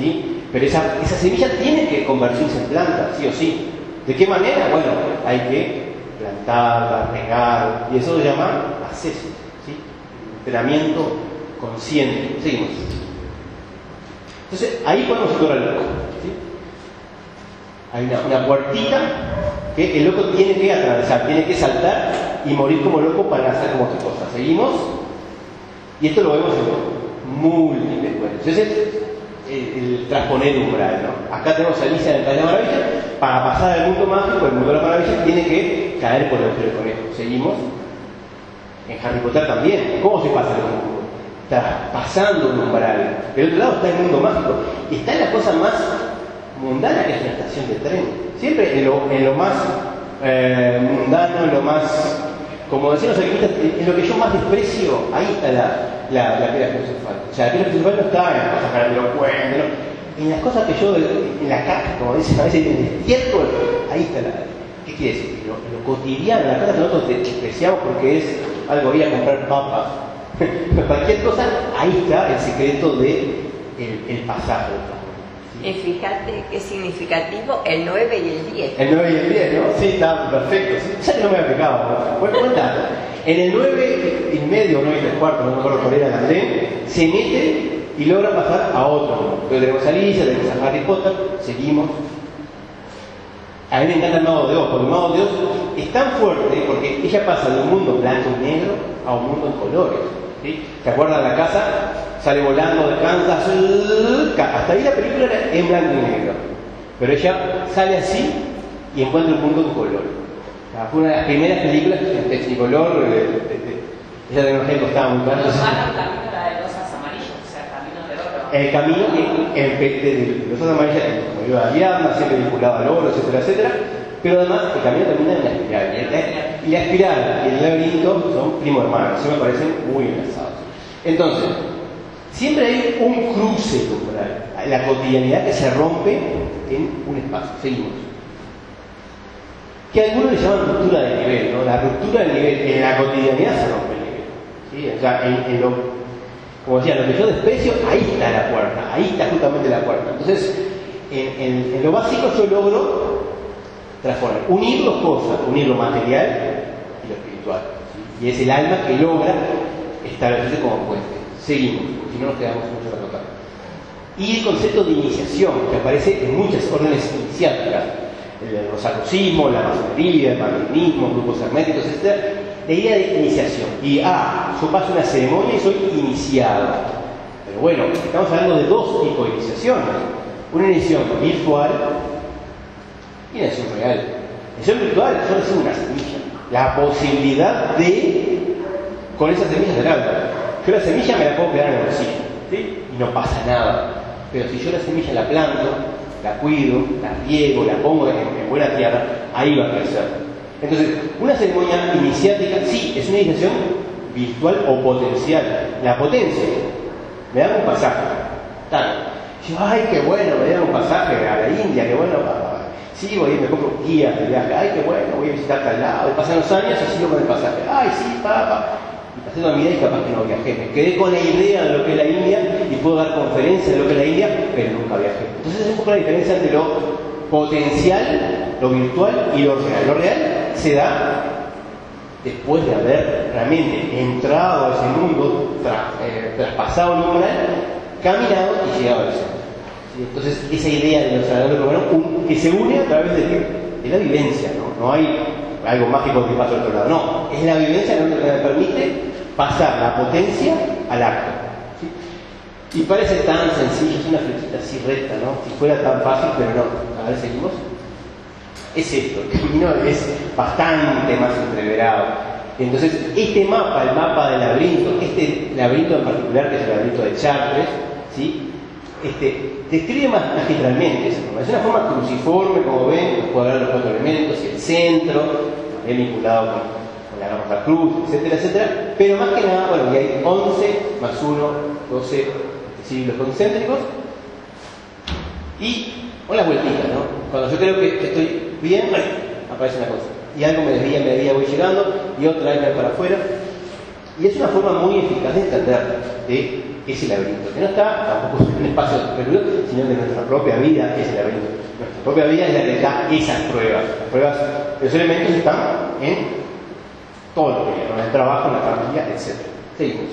Pero esa semilla tiene que convertirse en planta, sí o sí. ¿De qué manera? Bueno, hay que plantarla, regar, y eso se llama acceso, ¿sí? Entrenamiento consciente. Seguimos. Entonces, ahí podemos situar al loco, ¿sí? Hay una puertita que el loco tiene que atravesar, tiene que saltar y morir como loco para hacer como otra cosa. Seguimos. Y esto lo vemos en múltiples cuentos. Entonces, el transponer umbral, ¿no? Acá tenemos a Alicia en el País de la Maravilla. Para pasar al mundo mágico, el mundo de la maravilla, tiene que caer por el agujero del conejo. Seguimos. En Harry Potter también. ¿Cómo se pasa el mundo? Está pasando un umbral. Del otro lado está el mundo mágico. Y está en la cosa más mundana, que es una estación de tren. Siempre en lo más mundano, en lo más, como decían los alquimistas, en lo que yo más desprecio, ahí está la piedra filosofal. O sea, la piedra filosofal no está en las cosas grandilocuentes, ¿no? En las cosas que yo, en la caja, como dicen a veces, en el despierto, ahí está ¿qué quiere decir? En lo cotidiano, la cosa que nosotros despreciamos porque es algo, ir a comprar papas, cualquier cosa, ahí está el secreto del pasaje. Y fíjate qué significativo el 9 y el 10. El 9 y el 10, ¿no? Sí, está perfecto. ¿Sí? Ya que no me había pegado. Bueno, cuenta. En el 9 y medio, 9 y 3/4, no me acuerdo cuál era el andén, se mete y logra pasar a otro mundo. Entonces tenemos a Alicia, tenemos a Harry Potter, seguimos. A mí me encanta el Mago de Oz, porque el Mago de Oz es tan fuerte porque ella pasa de un mundo blanco y negro a un mundo en colores. ¿Sí? ¿Te acuerdas de la casa? Sale volando de Kansas, hasta ahí la película era en blanco y negro, pero ella sale así y encuentra un mundo en color. Fue una de las primeras películas en Technicolor. Esa tecnología que costaba muy caro. Los manos camino la de losas amarillas, o sea, camino de oro. El camino de losas amarillas, como iba a Ariadna, siempre vinculado al oro, etcétera, etcétera. Pero además el camino termina en la espiral. Y la espiral y el laberinto son primo hermanos, se me parecen muy enlazados. Entonces, siempre hay un cruce umbral, la cotidianidad que se rompe en un espacio. Seguimos. Que algunos le llaman ruptura de nivel, ¿no? La ruptura del nivel, en la cotidianidad se rompe el nivel. ¿Sí? O sea, como decía, lo que yo desprecio, ahí está la puerta, ahí está justamente la puerta. Entonces, en lo básico yo logro transformar, unir dos cosas, unir lo material y lo espiritual. ¿Sí? Y es el alma que logra establecerse como puente. Seguimos, porque si no nos quedamos mucho para tocar. Y el concepto de iniciación, que aparece en muchas órdenes iniciáticas, el rosacrucismo, la masonería, el martinismo, grupos herméticos, etc. La idea de iniciación. Y yo paso una ceremonia y soy iniciado. Pero bueno, estamos hablando de dos tipos de iniciaciones. Una iniciación virtual y una iniciación real. La iniciación virtual, yo recibo una semilla. La posibilidad de, con esa semilla, hacer algo. Yo la semilla me la puedo quedar en el bolsillo, ¿sí? Y no pasa nada. Pero si yo la semilla la planto, la cuido, la riego, la pongo en buena tierra, ahí va a crecer. Entonces, una ceremonia iniciática, sí, es una iniciación virtual o potencial. La potencia, me dan un pasaje. Yo, ay, qué bueno, me dan un pasaje a la India, qué bueno. Sí, voy y me compro un guía de viaje. Ay, qué bueno, voy a visitar tal lado. Y pasan los años y sigo con el pasaje. Ay, sí, papá. Y pasé toda mi vida y capaz que no viajé. Me quedé con la idea de lo que es la India y puedo dar conferencias de lo que es la India, pero nunca viajé. Entonces es un poco la diferencia entre lo potencial, lo virtual y lo real. Lo real se da después de haber realmente entrado a ese mundo, traspasado el umbral, caminado y llegado al centro. ¿Sí? Entonces esa idea de los sagrados que se une a través de la vivencia, ¿no? No hay algo mágico que pasa al otro lado, no, es la vivencia lo que me permite pasar la potencia al acto. ¿Sí? Y parece tan sencillo, es una flechita así recta, ¿no? Si fuera tan fácil, pero no. A ver, seguimos. Es esto, el camino es bastante más entreverado. Entonces, este mapa, el mapa del laberinto, este laberinto en particular, que es el laberinto de Chartres, ¿sí? Describe magistralmente eso, ¿no? Es una forma cruciforme, como ven, los cuadrados, los cuatro elementos, y el centro, también vinculado con la Rosa Cruz, etcétera, etcétera. Pero más que nada, bueno, y hay 11 más 1, 12 siglos concéntricos, y una vueltita, ¿no? Cuando yo creo que estoy bien, aparece una cosa. Y algo me desvía, voy llegando, y otra vez para afuera. Y es una forma muy eficaz de entender, de ese laberinto, que no está tampoco en un espacio perdido, sino que nuestra propia vida es el laberinto. Nuestra propia vida es la que da esas pruebas. Las pruebas, los elementos están en todo lo que en el trabajo, en la familia, etc. Seguimos.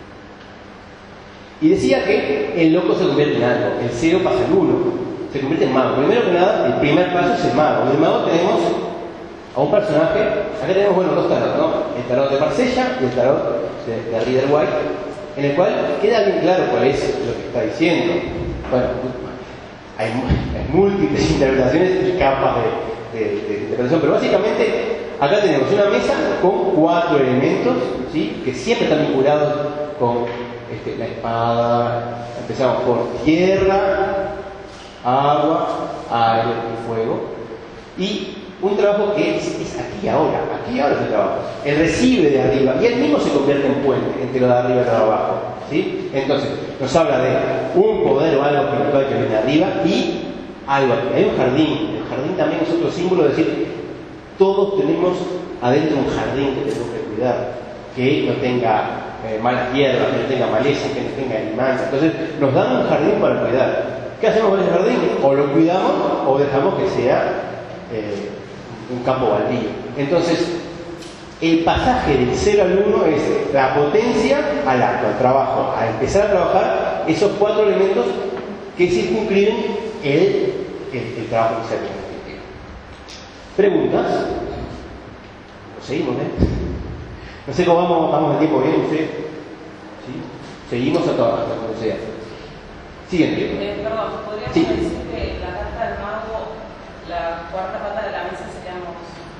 Y decía que el loco se convierte en algo, el 0 pasa al 1, se convierte en mago. Primero que nada, el primer paso es el mago. En el mago tenemos a un personaje, acá tenemos, bueno, dos tarot, ¿no? El tarot de Marsella y el tarot de Rider-Waite, en el cual queda bien claro cuál es lo que está diciendo. Bueno, hay múltiples interpretaciones y capas de interpretación, pero básicamente acá tenemos una mesa con 4 elementos, ¿sí? Que siempre están vinculados con la espada. Empezamos por tierra, agua, aire y fuego, y un trabajo que es aquí y ahora es el trabajo. Él recibe de arriba y él mismo se convierte en puente entre lo de arriba y lo de abajo, ¿sí? Entonces nos habla de un poder o algo espiritual que viene de arriba y algo aquí. Hay un jardín. El jardín también es otro símbolo, es decir, todos tenemos adentro un jardín que tenemos que cuidar, que no tenga malas hierbas, que no tenga maleza, que no tenga animales. Entonces nos dan un jardín para cuidar. ¿Qué hacemos con ese jardín? O lo cuidamos o dejamos que sea un campo baldío. Entonces, el pasaje del 0 al 1 es la potencia al acto, al trabajo, a empezar a trabajar esos 4 elementos que circunscriben el trabajo que se hace. ¿Preguntas? Seguimos, No sé cómo vamos el tiempo bien, ¿sí? Seguimos hasta cuando sea. Siguiente. Perdón, ¿podríamos decir que la carta del mago, la cuarta pata de la mesa seríamos,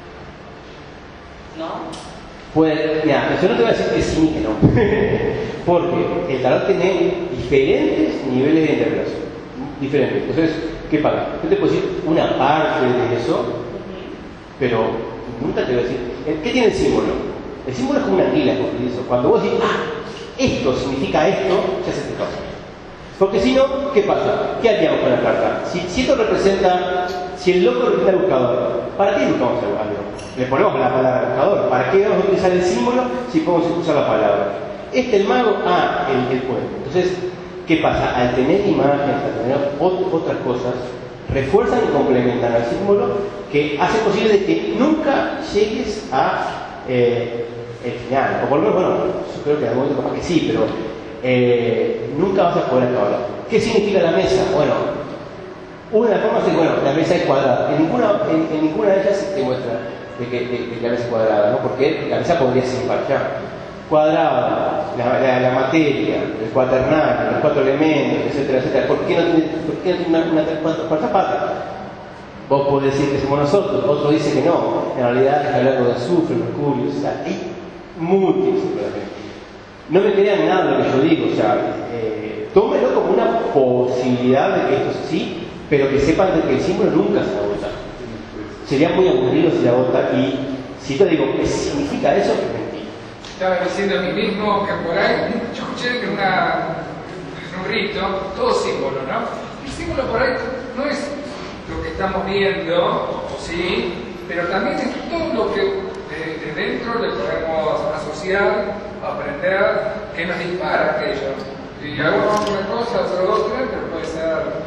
¿no? Pues, mira, yo no te voy a decir que sí ni que no. Porque el tarot tiene diferentes niveles de interpretación. Diferentes. Entonces, ¿qué pasa? Yo te puedo decir una parte de eso, pero nunca te voy a decir. ¿Qué tiene el símbolo? El símbolo es como una anguila, cuando vos decís, esto significa esto, ya se te pasa. Porque si no, ¿qué pasa? ¿Qué haríamos con la carta? Si esto representa, si el loco representa al buscador, ¿para qué buscamos algo? Le ponemos la palabra buscador. ¿Para qué vamos a utilizar el símbolo si podemos usar la palabra? El mago, el puente. Entonces, ¿qué pasa? Al tener imágenes, al tener otras cosas, refuerzan y complementan al símbolo que hace posible de que nunca llegues a el final. O por lo menos, bueno, yo creo que en algún momento capaz que sí, pero nunca vas a poder acabarla. ¿Qué significa la mesa? Bueno, una de las formas es, bueno, la mesa es cuadrada. En ninguna de ellas te muestra de que la mesa es cuadrada, ¿no? Porque la mesa podría ser imparcial. Cuadrada, la materia, el cuaternario, los 4 elementos, etcétera, etcétera. ¿Por qué no tiene una cuarta pata? Vos podés decir que somos nosotros, otro dice que no. En realidad está hablando de azufre, mercurio, o sea, hay múltiples. No me crean nada de lo que yo digo, o sea, tómelo como una posibilidad de que esto es así, pero que sepan de que el símbolo nunca se agota. Sería muy aburrido si la agota, y si te digo, ¿qué significa eso? Es mentira. Estaba diciendo a mí mismo que por ahí, yo escuché que en un rito, todo símbolo, ¿no? El símbolo por ahí no es lo que estamos viendo, o sí, pero también es todo lo que de dentro le podemos asociar, aprender, que nos dispara aquello. Y hagamos una cosa, hacer otra, pero puede ser.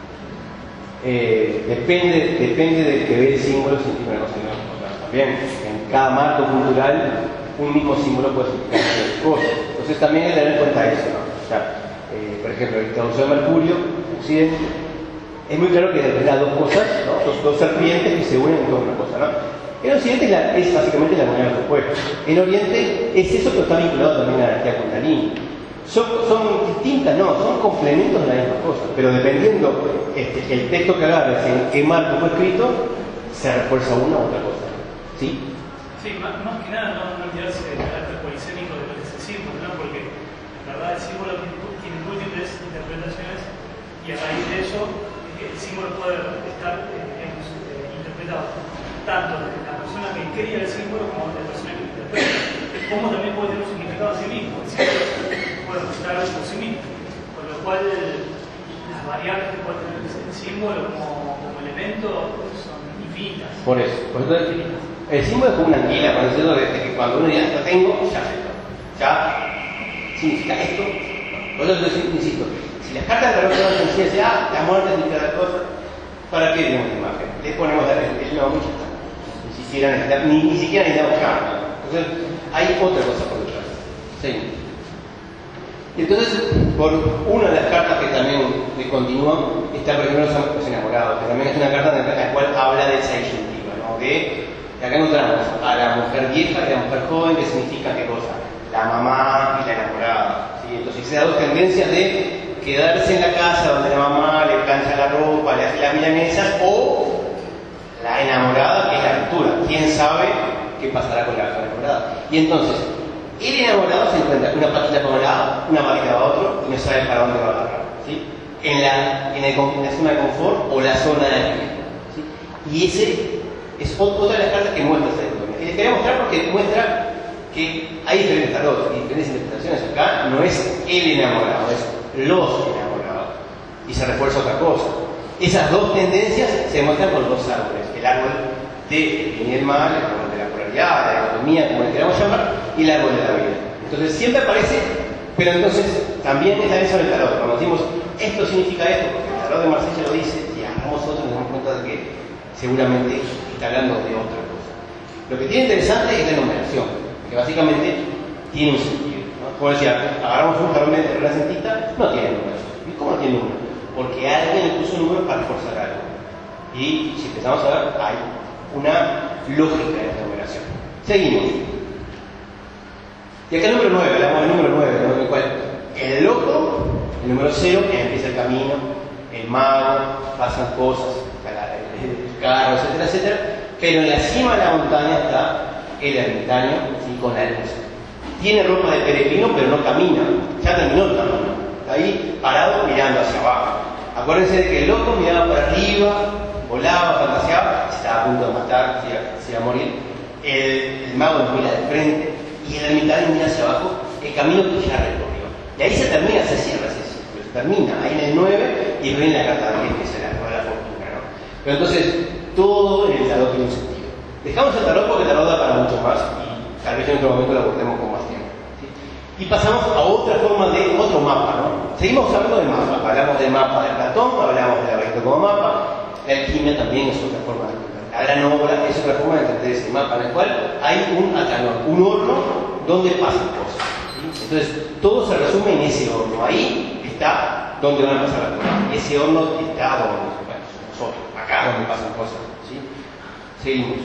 Depende del que ve el símbolo, significa una cosa y no otra. También en cada marco cultural un mismo símbolo puede significar muchas cosas. Entonces también hay que tener en cuenta eso, ¿no? O sea, por ejemplo, el traducción de Mercurio, Occidente, es muy claro que depende de dos cosas, ¿no? Dos serpientes que se unen en toda una cosa, ¿no? En Occidente es básicamente la moneda del opuesto. En Oriente es eso, pero está vinculado también a la energía Kundalini. Son distintas, no, son complementos de la misma cosa, pero dependiendo el texto que agarres, en qué marco fue escrito, se refuerza una u otra cosa. ¿Sí? Sí, más que nada no olvidarse del carácter polisémico de lo que es el símbolo, ¿no? Porque la verdad el símbolo tiene múltiples interpretaciones y a raíz de eso el símbolo puede estar interpretado tanto desde la persona que crea el símbolo como desde la persona que lo interpreta, como también puede tener un significado a sí mismo. El símbolo puede resultar por sí mismo, con lo cual las variables que puede tener el símbolo como elemento son infinitas. Por eso el símbolo es como una anguila, por decirlo, de que cuando uno ya lo tengo, ya significa esto. Por eso insisto, si las cartas de tarot son sencillas, la muerte significa tal cosa, ¿para qué tenemos la imagen? Le ponemos el nombre y ya está. Ni siquiera necesitamos carta. Entonces, hay otra cosa por detrás. Seguimos. Entonces, por una de las cartas que también le continúan, está por ejemplo los enamorados, que también es una carta en la cual habla de esa disyuntiva, ¿no? Que acá encontramos a la mujer vieja y a la mujer joven, que significa qué cosa, la mamá y la enamorada, ¿sí? Entonces, esas dos tendencias de quedarse en la casa donde la mamá le plancha la ropa, le hace las milanesas, o la enamorada, que es la ruptura. ¿Quién sabe qué pasará con la enamorada? Y entonces, el enamorado se encuentra una patita para un lado, una patita para otro, y no sabe para dónde va a agarrar, ¿sí? En la zona de confort o la zona de riesgo, ¿sí? Y ese es otra de las cartas que muestra esa dicotomía. Y les quería mostrar porque muestra que hay diferentes tarots y diferentes interpretaciones. Acá no es el enamorado, es los enamorados. Y se refuerza otra cosa. Esas dos tendencias se muestran con dos árboles. El árbol del bien y el mal, el árbol de la polaridad, de la dicotomía, como le queramos llamar, y el árbol de la vida. Entonces siempre aparece, pero entonces también está eso en el tarot. Cuando decimos esto significa esto, porque el tarot de Marsella lo dice, y hagamos otros nos damos cuenta de que seguramente está hablando de otra cosa. Lo que tiene interesante es la numeración, que básicamente tiene un sentido, ¿no? Como decía, agarramos un tarot de renacentista, no tiene numeración. ¿Y cómo no tiene número? Porque alguien le puso un número para reforzar algo. Y si empezamos a ver, hay una lógica de la numeración. Seguimos. Y acá el número 9, hablamos del número 9, ¿no? En el cual el loco, el número 0, empieza el camino, el mago, pasan cosas, el carro, etcétera, etcétera. Pero en la cima de la montaña está el ermitaño, ¿sí? Con la luz. Tiene ropa de peregrino, pero no camina. Ya terminó el camino. Está ahí parado mirando hacia abajo. Acuérdense de que el loco miraba para arriba, volaba, fantaseaba, se estaba a punto de matar, se iba a morir. El mago mira de frente y el ermitaño mira hacia abajo el camino que ya recorrió. Y ahí se termina, se cierra ese ciclo. Se termina ahí en el 9 y viene la carta 10, que es la fortuna, ¿no? Pero entonces, todo en el tarot tiene un sentido. Dejamos el tarot porque el tarot da para mucho más y tal vez en otro momento lo abordemos con más tiempo. Y pasamos a otra forma de otro mapa, ¿no? Seguimos hablando del mapa. Hablamos del mapa de Platón, hablamos del laberinto como mapa. La alquimia también es otra forma de entender. La gran obra es otra forma de entender ese mapa, en el cual hay un atanor, un horno donde pasan cosas, ¿sí? Entonces, todo se resume en ese horno. Ahí está donde van a pasar las cosas. Y ese horno está donde, bueno, nosotros, acá donde pasan cosas, ¿sí? Seguimos.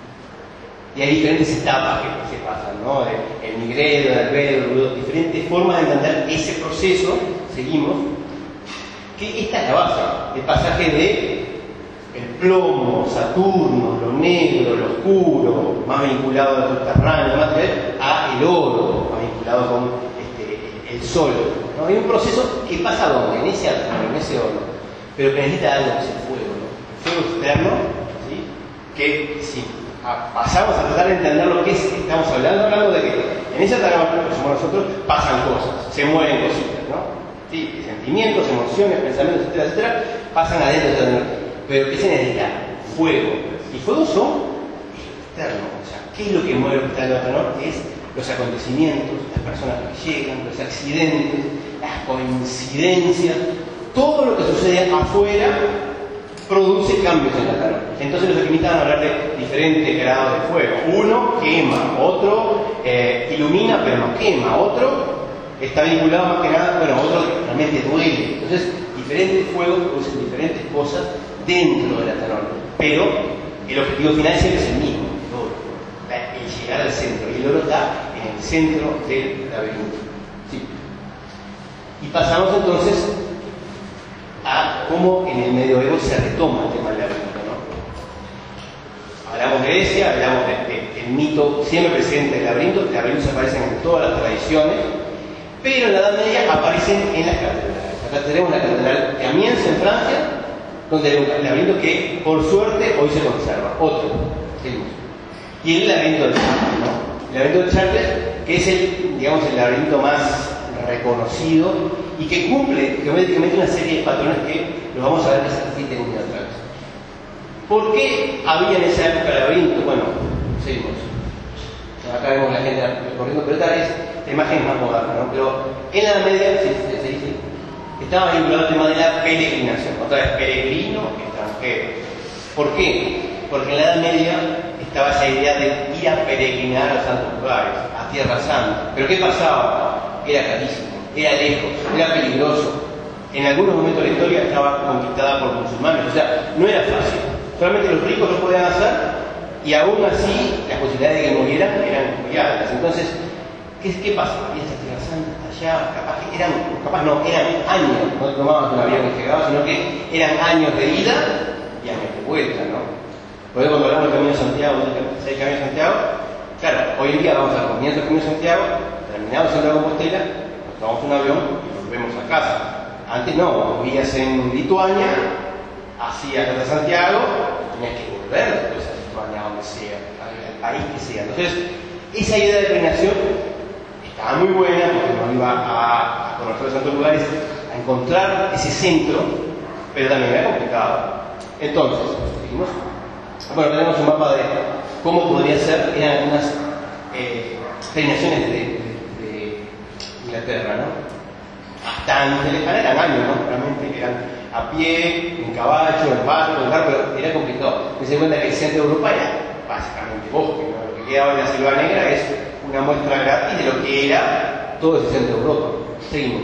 Y hay diferentes etapas que se pasan, ¿no? El nigredo, el albedo, diferentes formas de entender ese proceso. Seguimos. Que esta es la base, el pasaje de el plomo, Saturno, lo negro, lo oscuro, más vinculado al subterráneo, más a el oro, más vinculado con el sol, ¿no? Hay un proceso que pasa donde, en ese atanor, en ese horno, pero que necesita algo que es el fuego, ¿no? El fuego externo, ¿sí? Que sí. Pasamos a tratar de entender lo que es, estamos hablando de que en esa tarea que somos nosotros pasan cosas, se mueven cositas, ¿no? Sí, sentimientos, emociones, pensamientos, etcétera, etcétera, pasan adentro de nosotros. Pero ¿qué se necesita? Fuego. Y fuego son externos. O sea, ¿qué es lo que mueve lo que está en el atanor? Es los acontecimientos, las personas que llegan, los accidentes, las coincidencias, todo lo que sucede afuera produce cambios en la atanor. Entonces los alquimistas van a hablar de diferentes grados de fuego. Uno quema, otro ilumina pero no quema, otro está vinculado más que nada, bueno, otro realmente duele. Entonces diferentes fuegos producen diferentes cosas dentro del atanor. Pero el objetivo final siempre es el mismo, el oro, el llegar al centro. Y el oro está en el centro del laberinto. ¿Sí? Y pasamos entonces a cómo en el medioevo se retoma el tema del laberinto, ¿no? Hablamos de Grecia, hablamos del mito siempre presente del laberinto. Los laberintos aparecen en todas las tradiciones, pero en la Edad Media aparecen en las catedrales. Acá tenemos la catedral de Amiens en Francia, donde hay un laberinto que por suerte hoy se conserva. Otro, seguimos. Y el laberinto de Chartres, ¿no? El laberinto de Chartres, que es el laberinto más reconocido y que cumple geométricamente una serie de patrones que los vamos a ver que se repiten una otra vez. ¿Por qué había en esa época laberinto? Bueno, seguimos. acá vemos la gente recorriendo, pero esta vez la imagen es más moderna, ¿no? Pero en la Edad Media se dice, estaba vinculado al tema de la peregrinación, otra vez peregrino, extranjero. ¿Por qué? Porque en la Edad Media estaba esa idea de ir a peregrinar a los santos lugares, a Tierra Santa. ¿Pero qué pasaba? Era carísimo, era lejos, era peligroso. En algunos momentos de la historia estaba conquistada por musulmanes, o sea, no era fácil. Solamente los ricos lo podían hacer y aún así las posibilidades de que murieran eran muy altas. Entonces, ¿qué pasaba? Ir a Tierra Santa, hasta allá, eran años, no tomabas un avión que llegaba, sino que eran años de ida y años de vuelta, ¿no? Por eso cuando hablamos del Camino de Santiago, del Camino de Santiago, claro, hoy en día vamos al comienzo del Camino de Santiago, terminamos Santiago de Compostela, nos tomamos un avión y volvemos a casa. Antes no, vivías en Lituania, hacías hasta Santiago, tenías que volver después a Lituania, donde sea, al país que sea. Entonces, esa idea de peregrinación estaba muy buena porque nos iba a conocer los santos lugares, a encontrar ese centro, pero también era complicado. Entonces, seguimos. Bueno, tenemos un mapa de cómo podría ser, eran algunas peregrinaciones de Inglaterra, ¿no? Bastante lejanas, eran años, ¿no? Realmente eran a pie, en caballo, en barco, pero era complicado. Me di cuenta que el centro de Europa era básicamente bosque, ¿no? Lo que queda hoy en la Selva Negra es una muestra gratis de lo que era todo ese centro de Europa. Seguimos.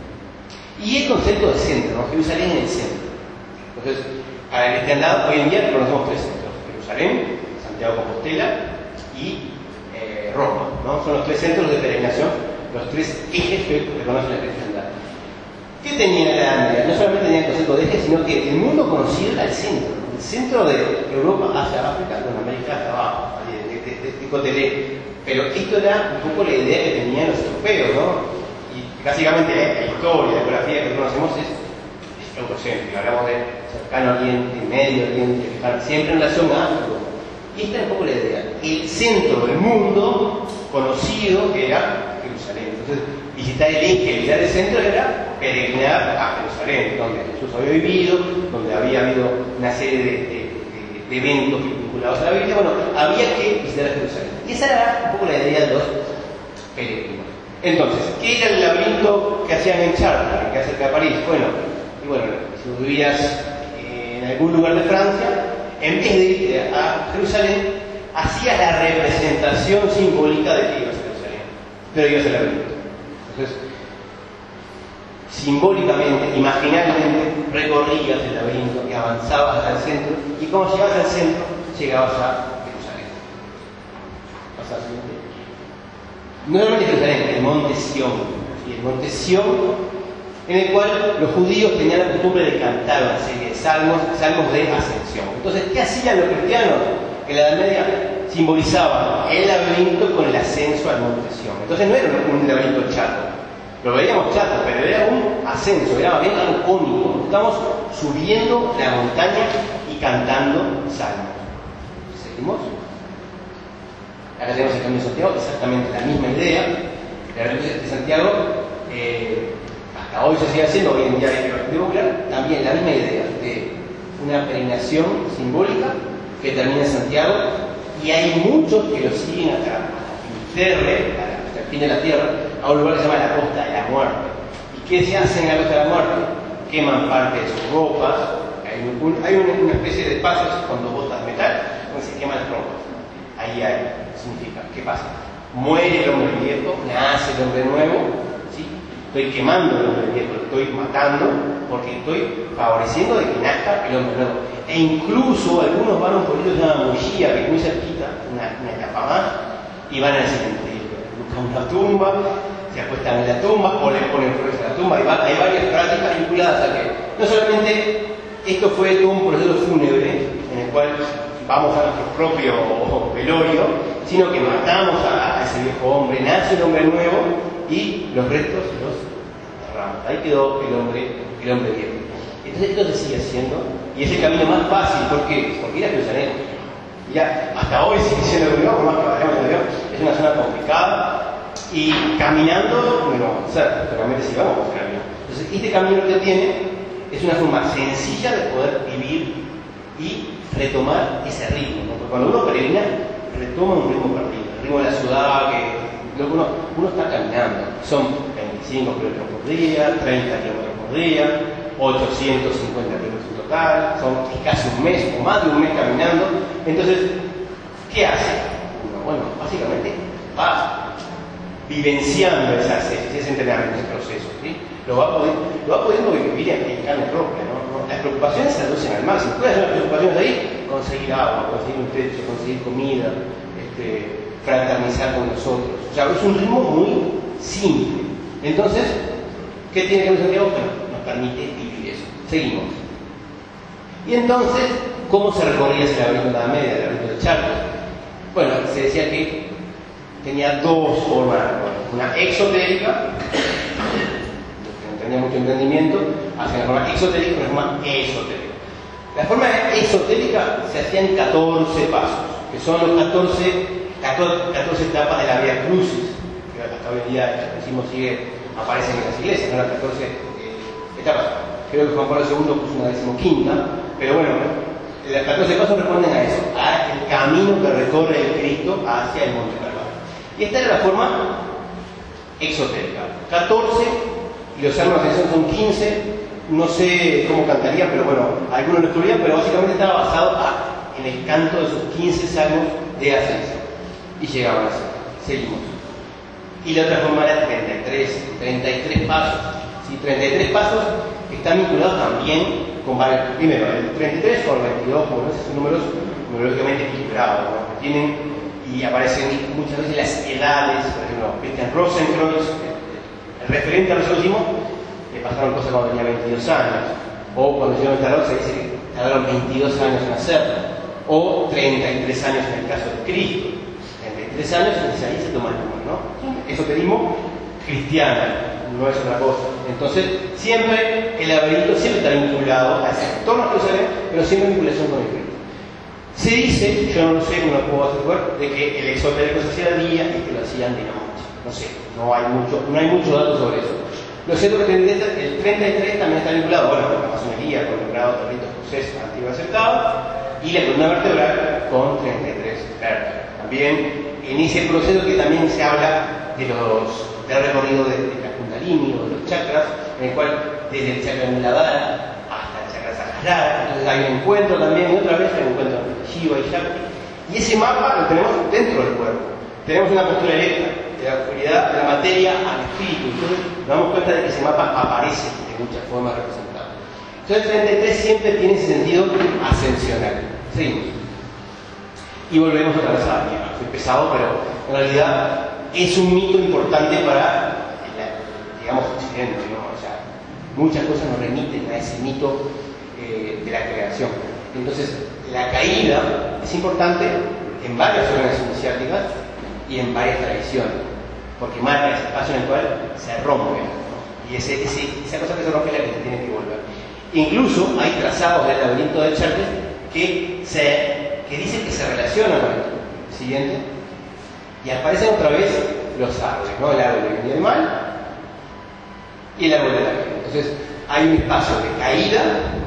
Y el concepto de centro, ¿no? Jerusalén en el centro. Entonces, para el cristiandad, hoy en día conocemos tres centros: Jerusalén, Santiago de Compostela y Roma, ¿no? Son los tres centros de peregrinación, los tres ejes que reconoce la cristiandad. ¿Qué tenía la Edad Media? No solamente tenía el concepto de eje, sino que el mundo conocido era el centro. El centro de Europa hacia África, con América hasta abajo, de Cotelé. Pero esto era un poco la idea que tenían los europeos, ¿no? Y básicamente la historia, la geografía que conocemos es eurocéntrica. Hablamos de cercano Oriente, Medio Oriente, siempre en relación a Europa. Y esta es un poco la idea. El centro del mundo conocido era Jerusalén. Entonces, visitar el eje, visitar el centro era peregrinar a Jerusalén, donde Jesús había vivido, donde había habido una serie de eventos vinculados a la Biblia. Bueno, había que visitar a Jerusalén. Y esa era un poco la idea de los peregrinos. Entonces, ¿qué era el laberinto que hacían en Chartres, que queda cerca de París? Bueno, si vivías en algún lugar de Francia, en vez de irte a Jerusalén, hacías la representación simbólica de que ibas a Jerusalén, pero ibas al laberinto. Entonces, simbólicamente, imaginariamente, recorrías el laberinto y avanzabas hasta el centro, y cuando llegabas al centro, llegabas a Jerusalén. ¿Pasa al siguiente? No solamente Jerusalén, el monte Sión. Y el monte Sión, en el cual los judíos tenían la costumbre de cantar una serie de salmos de ascensión. Entonces, ¿qué hacían los cristianos? En la Edad Media simbolizaban el laberinto con el ascenso al monte Sión. Entonces no era un laberinto chato, lo veíamos chato, pero era un ascenso, era más bien algo cómico. Estamos subiendo la montaña y cantando salmos. ¿Seguimos? Acá tenemos el Camino de Santiago, exactamente la misma idea. La religión de Santiago, hasta hoy se sigue haciendo, hoy en día hay que popular, también la misma idea de una peregrinación simbólica que termina en Santiago, y hay muchos que lo siguen hasta Finisterre, hasta el fin de la tierra, a un lugar que se llama la Costa de la Muerte. ¿Y qué se hace en la Costa de la Muerte? Queman parte de sus ropas, hay una especie de espacios con dos botas de metal donde se queman las ropas. Ahí significa, ¿qué pasa? Muere el hombre viejo, nace el hombre nuevo, ¿sí? Estoy quemando el hombre viejo, lo estoy matando porque estoy favoreciendo de que nazca el hombre nuevo. E incluso algunos van a un pueblito que se llama Mollía, que es muy cerquita, una etapa más, y van al cementerio, buscan una tumba, se acuestan en la tumba o le ponen flores a la tumba. Hay varias prácticas vinculadas a que no solamente esto fue todo un proceso fúnebre en el cual vamos a nuestro propio velorio, sino que matamos a ese viejo hombre, nace un hombre nuevo y los restos los enterramos. Ahí quedó el hombre viejo. Entonces esto se sigue haciendo y es el camino más fácil. ¿Por qué? Porque ir a Jerusalén, ya hasta hoy sigue siendo el por más que vayamos a Dios, es una zona complicada y caminando no lo vamos a hacer, realmente sí vamos a caminar. Entonces este camino que tiene es una forma sencilla de poder vivir y retomar ese ritmo, ¿no? Porque cuando uno peregrina retoma un ritmo perdido. ritmo de la ciudad, que uno está caminando. Son 25 kilómetros por día, 30 kilómetros por día, 850 kilómetros en total, son casi un mes o más de un mes caminando. Entonces, ¿qué hace uno? Bueno, básicamente va vivenciando ese entrenamiento, ese proceso, ¿sí? Lo va pudiendo vivir en carne propia, ¿no? Las preocupaciones se reducen al máximo. ¿Cuáles son las preocupaciones ahí? Conseguir agua, conseguir un techo, conseguir comida, fraternizar con nosotros. O sea, es un ritmo muy simple. Entonces, ¿qué tiene que ver Santiago? Bueno, nos permite vivir eso. Seguimos. Y entonces, ¿cómo se recorría ese laberinto de la Edad Media, el laberinto de Charcos? Bueno, se decía que tenía dos formas. Una exotérica, que no tenía mucho entendimiento, hacía una forma exotérica y una forma esotérica. La forma esotérica se hacía en 14 pasos, que son los 14 etapas de la Vía Crucis, que hasta hoy en día, decimos, aparecen en las iglesias, ¿no? Las 14 etapas. Creo que Juan Pablo II puso una 15ª, pero bueno, los 14 pasos responden a eso, al camino que recorre el Cristo hacia el Monte Calvario. Y esta era la forma exotérica. 14, y los salmos de ascensión son 15. No sé cómo cantarían, pero bueno, algunos lo estudian, pero básicamente estaba basado en el canto de sus 15 salmos de ascensión. Y llegaban a ser. Seguimos. Y la otra forma era 33 pasos. ¿Sí? 33 pasos están vinculados también con varios. Primero, el 33 o el 22, como no sé, son números numerológicamente equilibrados, ¿no? Que tienen y aparecen muchas veces las edades. Por ejemplo, Christian Rosenkreuz, el referente a los últimos, le pasaron cosas cuando tenía 22 años, o cuando llegó el tarot se dice que tardaron 22 años en hacerlo, o 33 años en el caso de Cristo, 33 años y ahí se toma el número, ¿no? Esoterismo cristiano, no es otra cosa. Entonces, siempre el laberinto siempre está vinculado a ese entorno a Jerusalén, pero siempre en vinculación con el Cristo. Se dice, yo no lo sé, no lo puedo asegurar, de que el exotérico se hacía de día y que lo hacían de noche. No sé, no hay mucho dato sobre eso. Lo cierto es que el 33 también está vinculado, bueno, con la masonería, con el grado de ritos cruces antiguo aceptado, y la columna vertebral con 33 vértebras. También en ese proceso que también se habla del recorrido de la Kundalini o de los chakras, en el cual desde el chakra Muladhara hasta el chakra Sahasrara, entonces hay un encuentro también, y otra vez hay un encuentro entre Shiva y Shakti, y ese mapa lo tenemos dentro del cuerpo. Tenemos una postura electa, de la oscuridad, de la materia al espíritu. Entonces nos damos cuenta de que ese mapa aparece de muchas formas representadas. Entonces el 33 siempre tiene ese sentido ascensional. Seguimos. Y volvemos otra vez a Diana. Soy pesado, pero en realidad es un mito importante para, digamos, Occidente, ¿no? O sea, muchas cosas nos remiten a ese mito de la creación. Entonces, la caída es importante en varias órdenes iniciáticas y en varias tradiciones, porque marca ese espacio en el cual se rompe, ¿no? Y esa cosa que se rompe es la que se tiene que volver. Incluso hay trazados del laberinto de Charcos que dicen que se relacionan con el siguiente, y aparecen otra vez los árboles, ¿no? El árbol del bien y del mal y el árbol de la vida. Entonces hay un espacio de caída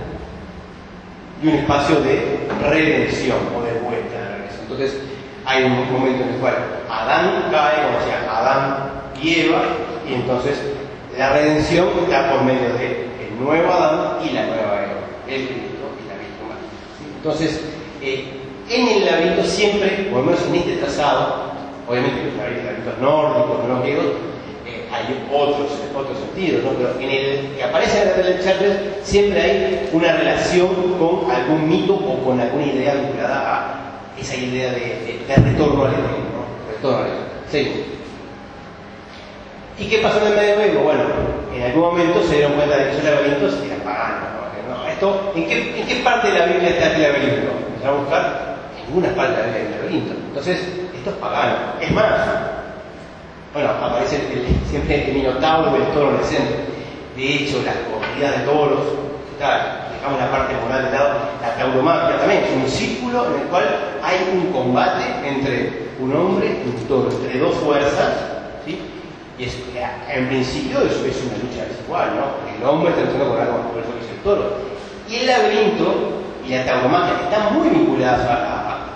y un espacio de redención o de vuelta a la regresión. Entonces hay un momento en el cual Adán cae, como decía, Adán y Eva, y entonces la redención está por medio del nuevo Adán y la nueva Eva, el Cristo y la Virgen María. Entonces, en el laberinto siempre, por lo menos en este trazado, obviamente los laberintos nórdicos, no los griegos, hay otros sentidos, ¿no? Pero en el que aparece en la tabla de Chartres siempre hay una relación con algún mito o con alguna idea vinculada a esa idea de retorno al Edén, ¿no? Retorno al Edén. Seguimos. ¿Y qué pasó en el Medioevo? Bueno, en algún momento se dieron cuenta de que esos laberintos eran paganos, ¿no? ¿En qué parte de la Biblia está este laberinto? Empezamos a buscar en ninguna parte de la Biblia del laberinto. Entonces, esto es pagano. Es más, bueno, aparece siempre el minotauro y el toro en el centro. De hecho, las corridas de toros, dejamos la parte moral de lado, la tauromaquia también es un círculo en el cual hay un combate entre un hombre y un toro, entre dos fuerzas, ¿sí? Y en principio eso es una lucha desigual, ¿no? El hombre está luchando con algo más poderoso que es el toro. Y el laberinto y la tauromaquia están muy vinculadas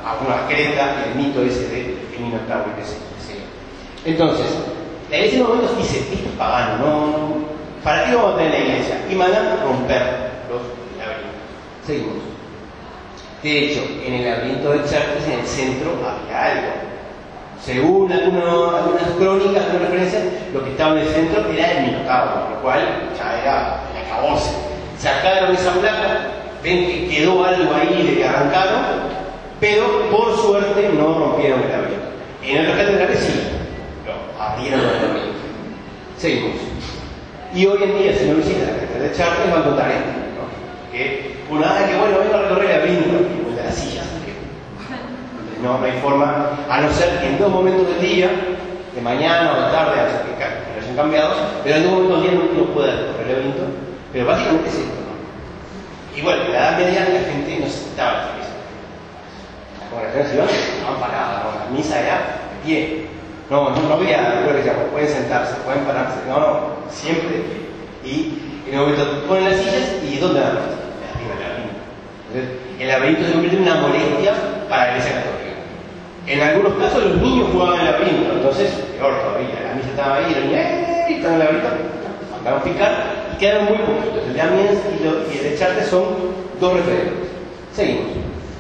a una creta, el mito ese de el Minotauro y de ese. Entonces, la iglesia en un momento dice, esto es pagano, no, ¿para qué vamos a tener la iglesia? Y mandan romper los laberintos. Seguimos. De hecho, en el laberinto de Chartres, en el centro, había algo. Según algunas crónicas, algunas referencias, lo que estaba en el centro era el Minotauro, lo cual ya era el acabose. Sacaron esa placa, ven que quedó algo ahí de que arrancaron, pero por suerte no rompieron el laberinto. En otras catedrales sí, lo abrieron el laberinto. Seguimos. Y hoy en día, si no visita la catedral de Chartres, va a contar esto, ¿no? Que que bueno, vengo a recorrer el laberinto, el de las sillas. No hay forma, a no ser que en dos momentos del día, de mañana o de tarde, a no ser que lo hayan cambiado, pero en dos momentos del día uno puede recorrer el laberinto, pero básicamente es esto, ¿no? Y bueno, en la Edad Media la gente no se sentaba en la iglesia. Las congregaciones iban, estaban paradas, ¿no? La misa era de pie. No había, creo que se llama, pueden sentarse, pueden pararse, no, siempre de pie. Y en un momento ponen las sillas y ¿dónde van? Arriba del laberinto. Entonces, el laberinto se convierte en una molestia para la iglesia católica. En algunos casos los niños jugaban en el laberinto, entonces, peor todavía, la misa estaba ahí, y están en el laberinto, mandaron picar y quedaron muy poquitos. El de Amiens y el de Chartres son dos referentes. Seguimos.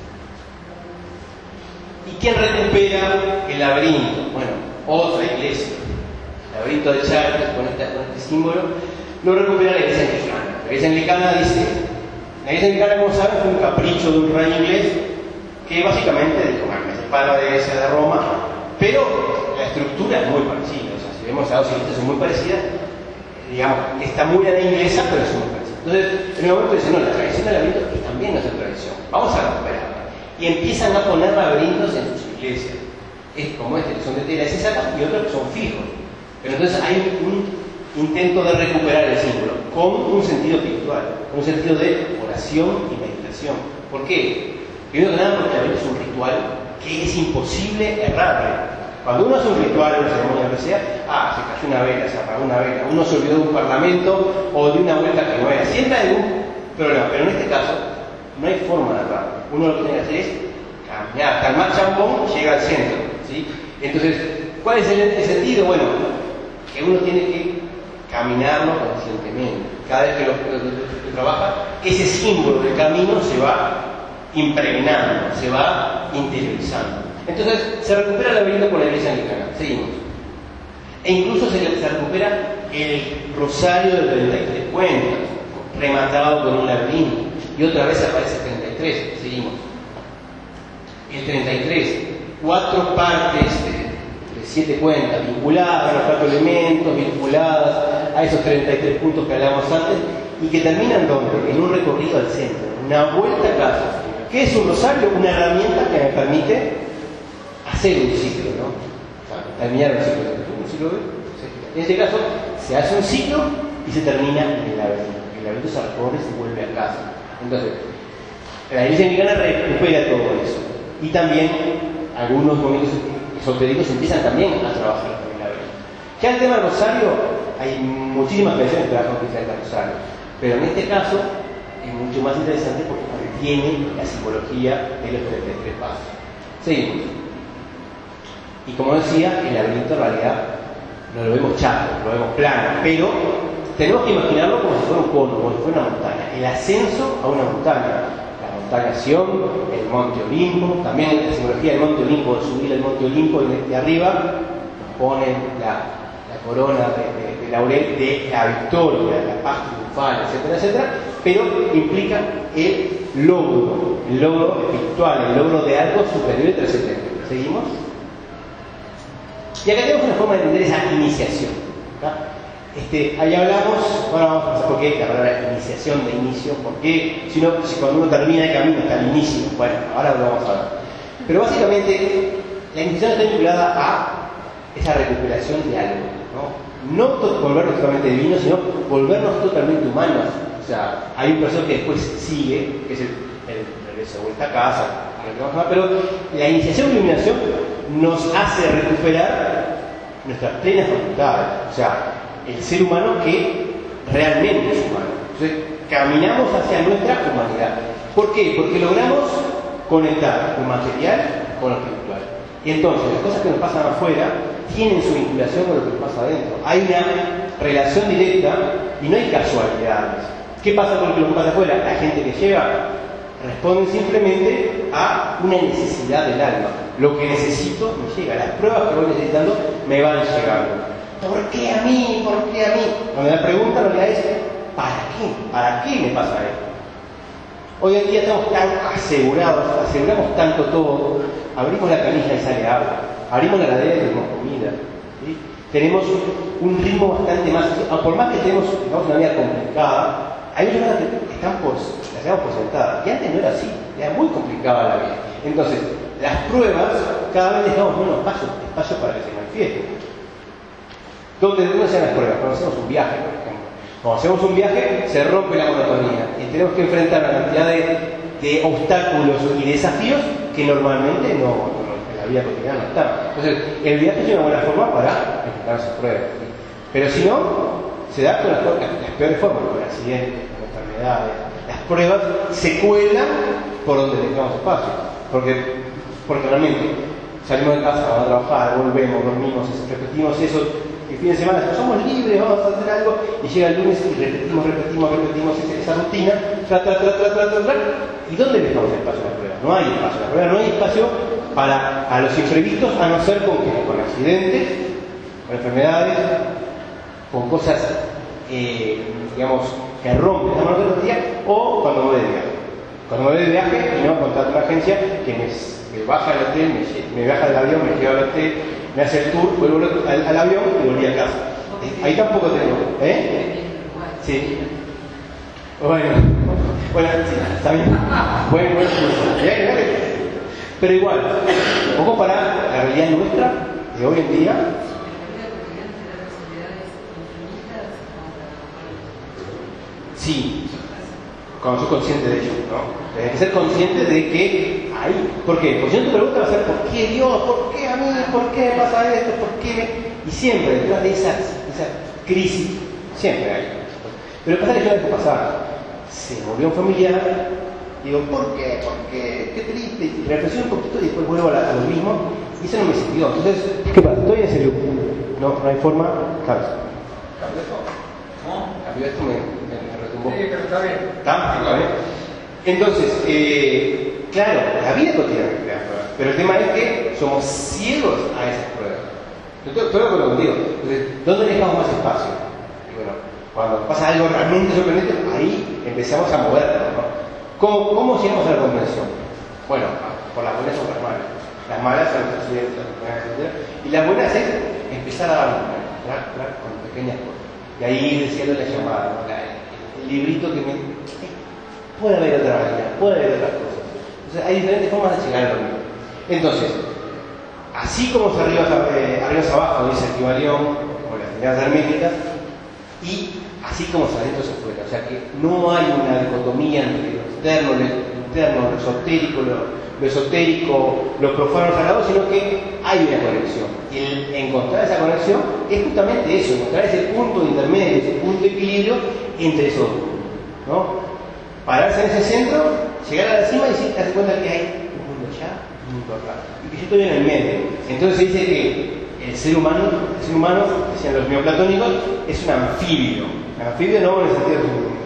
¿Y quién recupera el laberinto? Bueno, otra iglesia. El laberinto de Chartres, con este símbolo, lo recupera la iglesia anglicana. La iglesia anglicana dice, la iglesia anglicana, como saben, fue un capricho de un rey inglés que básicamente dijo, bueno, se para de la iglesia de Roma, pero la estructura es muy parecida. O sea, si vemos las dos iglesias son muy parecidas, digamos, está muy a la inglesa, pero es muy parecida. Entonces, en un momento dicen, no, la tradición del laberinto es también nuestra tradición, vamos a recuperarla. Y empiezan a poner laberintos en sus iglesias. Es como este, que son de tela esa y otros que son fijos. Pero entonces hay un intento de recuperar el símbolo con un sentido espiritual, con un sentido de oración y meditación. ¿Por qué? Primero que nada porque el laberinto es un ritual que es imposible errarle. Cuando uno hace un ritual, una ceremonia, lo que sea, se cayó una vela, se apagó una vela, uno se olvidó de un parlamento o de una vuelta que no era. Siempre hay un problema, pero en este caso no hay forma de errar. Uno lo que tiene que hacer es caminar hasta el más champón, llega al centro, ¿sí? Entonces, ¿cuál es el sentido? Bueno, que uno tiene que caminarlo conscientemente. Cada vez que lo trabaja, ese símbolo del camino se va impregnando, se va interiorizando. Entonces, se recupera el laberinto por la iglesia anglicana. Seguimos. E incluso se recupera el rosario de 33 cuentas, rematado con un laberinto. Y otra vez aparece el 33. Seguimos. El 33, 4 partes de 7 cuentas vinculadas a los 4 elementos, vinculadas a esos 33 puntos que hablábamos antes, y que terminan ¿dónde? En un recorrido al centro, una vuelta a casa. ¿Qué es un rosario? Una herramienta que me permite hacer un ciclo, ¿no? O sea, terminar un ciclo. En este caso, se hace un ciclo y se termina en el laberinto. El laberinto se recorre y se vuelve a casa. Entonces, la iglesia anglicana recupera todo eso. Y también algunos movimientos esotéricos empiezan también a trabajar con el laberinto. Ya el tema del rosario, hay muchísimas tradiciones que trabajan diferentes al rosario, pero en este caso es mucho más interesante porque mantiene la simbología de los 33 pasos. Seguimos. Y como decía, el laberinto en realidad no lo vemos chato, lo vemos plano, pero tenemos que imaginarlo como si fuera un cono, como si fuera una montaña. El ascenso a una montaña. Montaña Sion, el Monte Olimpo, también la simbología del Monte Olimpo, de subir el Monte Olimpo y de arriba nos ponen la corona de laurel de la victoria, la paz triunfal, etcétera, etcétera, pero implica el logro espiritual, el logro de algo superior, etcétera. ¿Seguimos? Y acá tenemos una forma de entender esa iniciación, ¿verdad? Ahí hablamos, ahora vamos a pasar por qué la palabra iniciación de inicio, porque si cuando uno termina el camino está al inicio, bueno, ahora lo vamos a ver. Pero básicamente la iniciación está vinculada a esa recuperación de algo, no volvernos totalmente divinos, sino volvernos totalmente humanos. O sea, hay un proceso que después sigue, que es el regreso de vuelta a casa, pero la iniciación de iluminación nos hace recuperar nuestras plenas facultades, o sea, el ser humano que realmente es humano. Entonces, caminamos hacia nuestra humanidad. ¿Por qué? Porque logramos conectar lo material con lo espiritual. Y entonces, las cosas que nos pasan afuera tienen su vinculación con lo que nos pasa adentro. Hay una relación directa y no hay casualidades. ¿Qué pasa con lo que pasa afuera? La gente que llega responde simplemente a una necesidad del alma. Lo que necesito me llega. Las pruebas que voy necesitando me van llegando. ¿Por qué a mí? ¿Por qué a mí? Cuando la pregunta lo que es, ¿para qué? ¿Para qué me pasa esto? Hoy en día estamos tan aseguramos tanto todo. Abrimos la canilla y sale agua. Abrimos la heladera y tenemos comida. ¿Sí? Tenemos un ritmo bastante más... Por más que tenemos una vida complicada, hay muchas cosas que las damos por sentadas. Y antes no era así. Era muy complicada la vida. Entonces, las pruebas, cada vez dejamos menos espacio para que se manifiesten. ¿Dónde se hacen las pruebas? Cuando hacemos un viaje, por ejemplo. Cuando hacemos un viaje, se rompe la monotonía y tenemos que enfrentar una cantidad de obstáculos y desafíos que normalmente en la vida cotidiana no están. Entonces, el viaje es una buena forma para enfrentar esas pruebas. Pero si no, se da con las peores formas, con accidentes, con enfermedades. Las pruebas se cuelan por donde tengamos espacio. Porque realmente salimos de casa, vamos a trabajar, volvemos, dormimos, repetimos eso. El fin de semana somos libres, vamos a hacer algo, y llega el lunes y repetimos esa rutina, ¿y dónde dejamos espacio a la prueba? No hay espacio a la prueba, no hay espacio a los imprevistos, a no ser con accidentes, con enfermedades, con cosas, digamos, que rompen la monotonía, o cuando me voy de viaje. Cuando me voy de viaje y no contrato una agencia que me baja al hotel, me baja del avión, me lleva al hotel, me hace el tour, vuelvo al avión y volví a casa. Ahí tampoco tengo. Sí. Bueno, sí, está bien. Bueno. Pero igual, un poco para la realidad nuestra de hoy en día. Sí. Cuando soy consciente de ello, ¿no? Tienes que ser consciente de que hay. ¿Por qué? Porque si no tu pregunta va a ser ¿por qué Dios? ¿Por qué a mí? ¿Por qué me pasa esto? ¿Por qué? Y siempre detrás de esa crisis, siempre hay. Pero pasa que yo la dejo pasar. Se murió un familiar, digo, ¿por qué? ¿Por qué? Qué triste. Y reflexiono un poquito y después vuelvo a lo mismo. Y eso no me sirvió. Entonces, ¿qué pasa? Estoy en ese loop. No hay forma. ¿Sabes? ¿Cambio esto? ¿No? ¿Cambio esto? Me retumbó. Sí, pero está bien. ¿Está bien? Entonces, claro, la vida cotidiana crea pruebas, pero el tema es que somos ciegos a esas pruebas. Estoy de acuerdo contigo. Entonces, ¿dónde dejamos más espacio? Y bueno, cuando pasa algo realmente sorprendente, ahí empezamos a movernos, ¿no? ¿Cómo llegamos a la comprensión? Bueno, por las buenas o las malas. Las malas son las accidentes, las buenas, etc. Y las buenas es empezar a dar con pequeñas cosas. Y ahí decía la llamada, ¿no? El librito que me... Puede haber otra manera, puede haber otras cosas. Entonces hay diferentes formas de llegar a lo mismo. Entonces, así como es arriba es abajo, dice el Kybalión, o las ideas herméticas, y así como es adentro es afuera. O sea que no hay una dicotomía entre lo externo, lo esotérico, lo esotérico, lo profano, lo sagrado, sino que hay una conexión. Y el encontrar esa conexión es justamente eso, encontrar ese punto intermedio, ese punto de equilibrio entre esos dos, ¿no? Pararse en ese centro, llegar a la cima y darse cuenta que hay un mundo allá, un mundo acá, y que yo estoy en el medio. Entonces se dice que el ser humano, decían los neoplatónicos, es un anfibio. Anfibio no en el sentido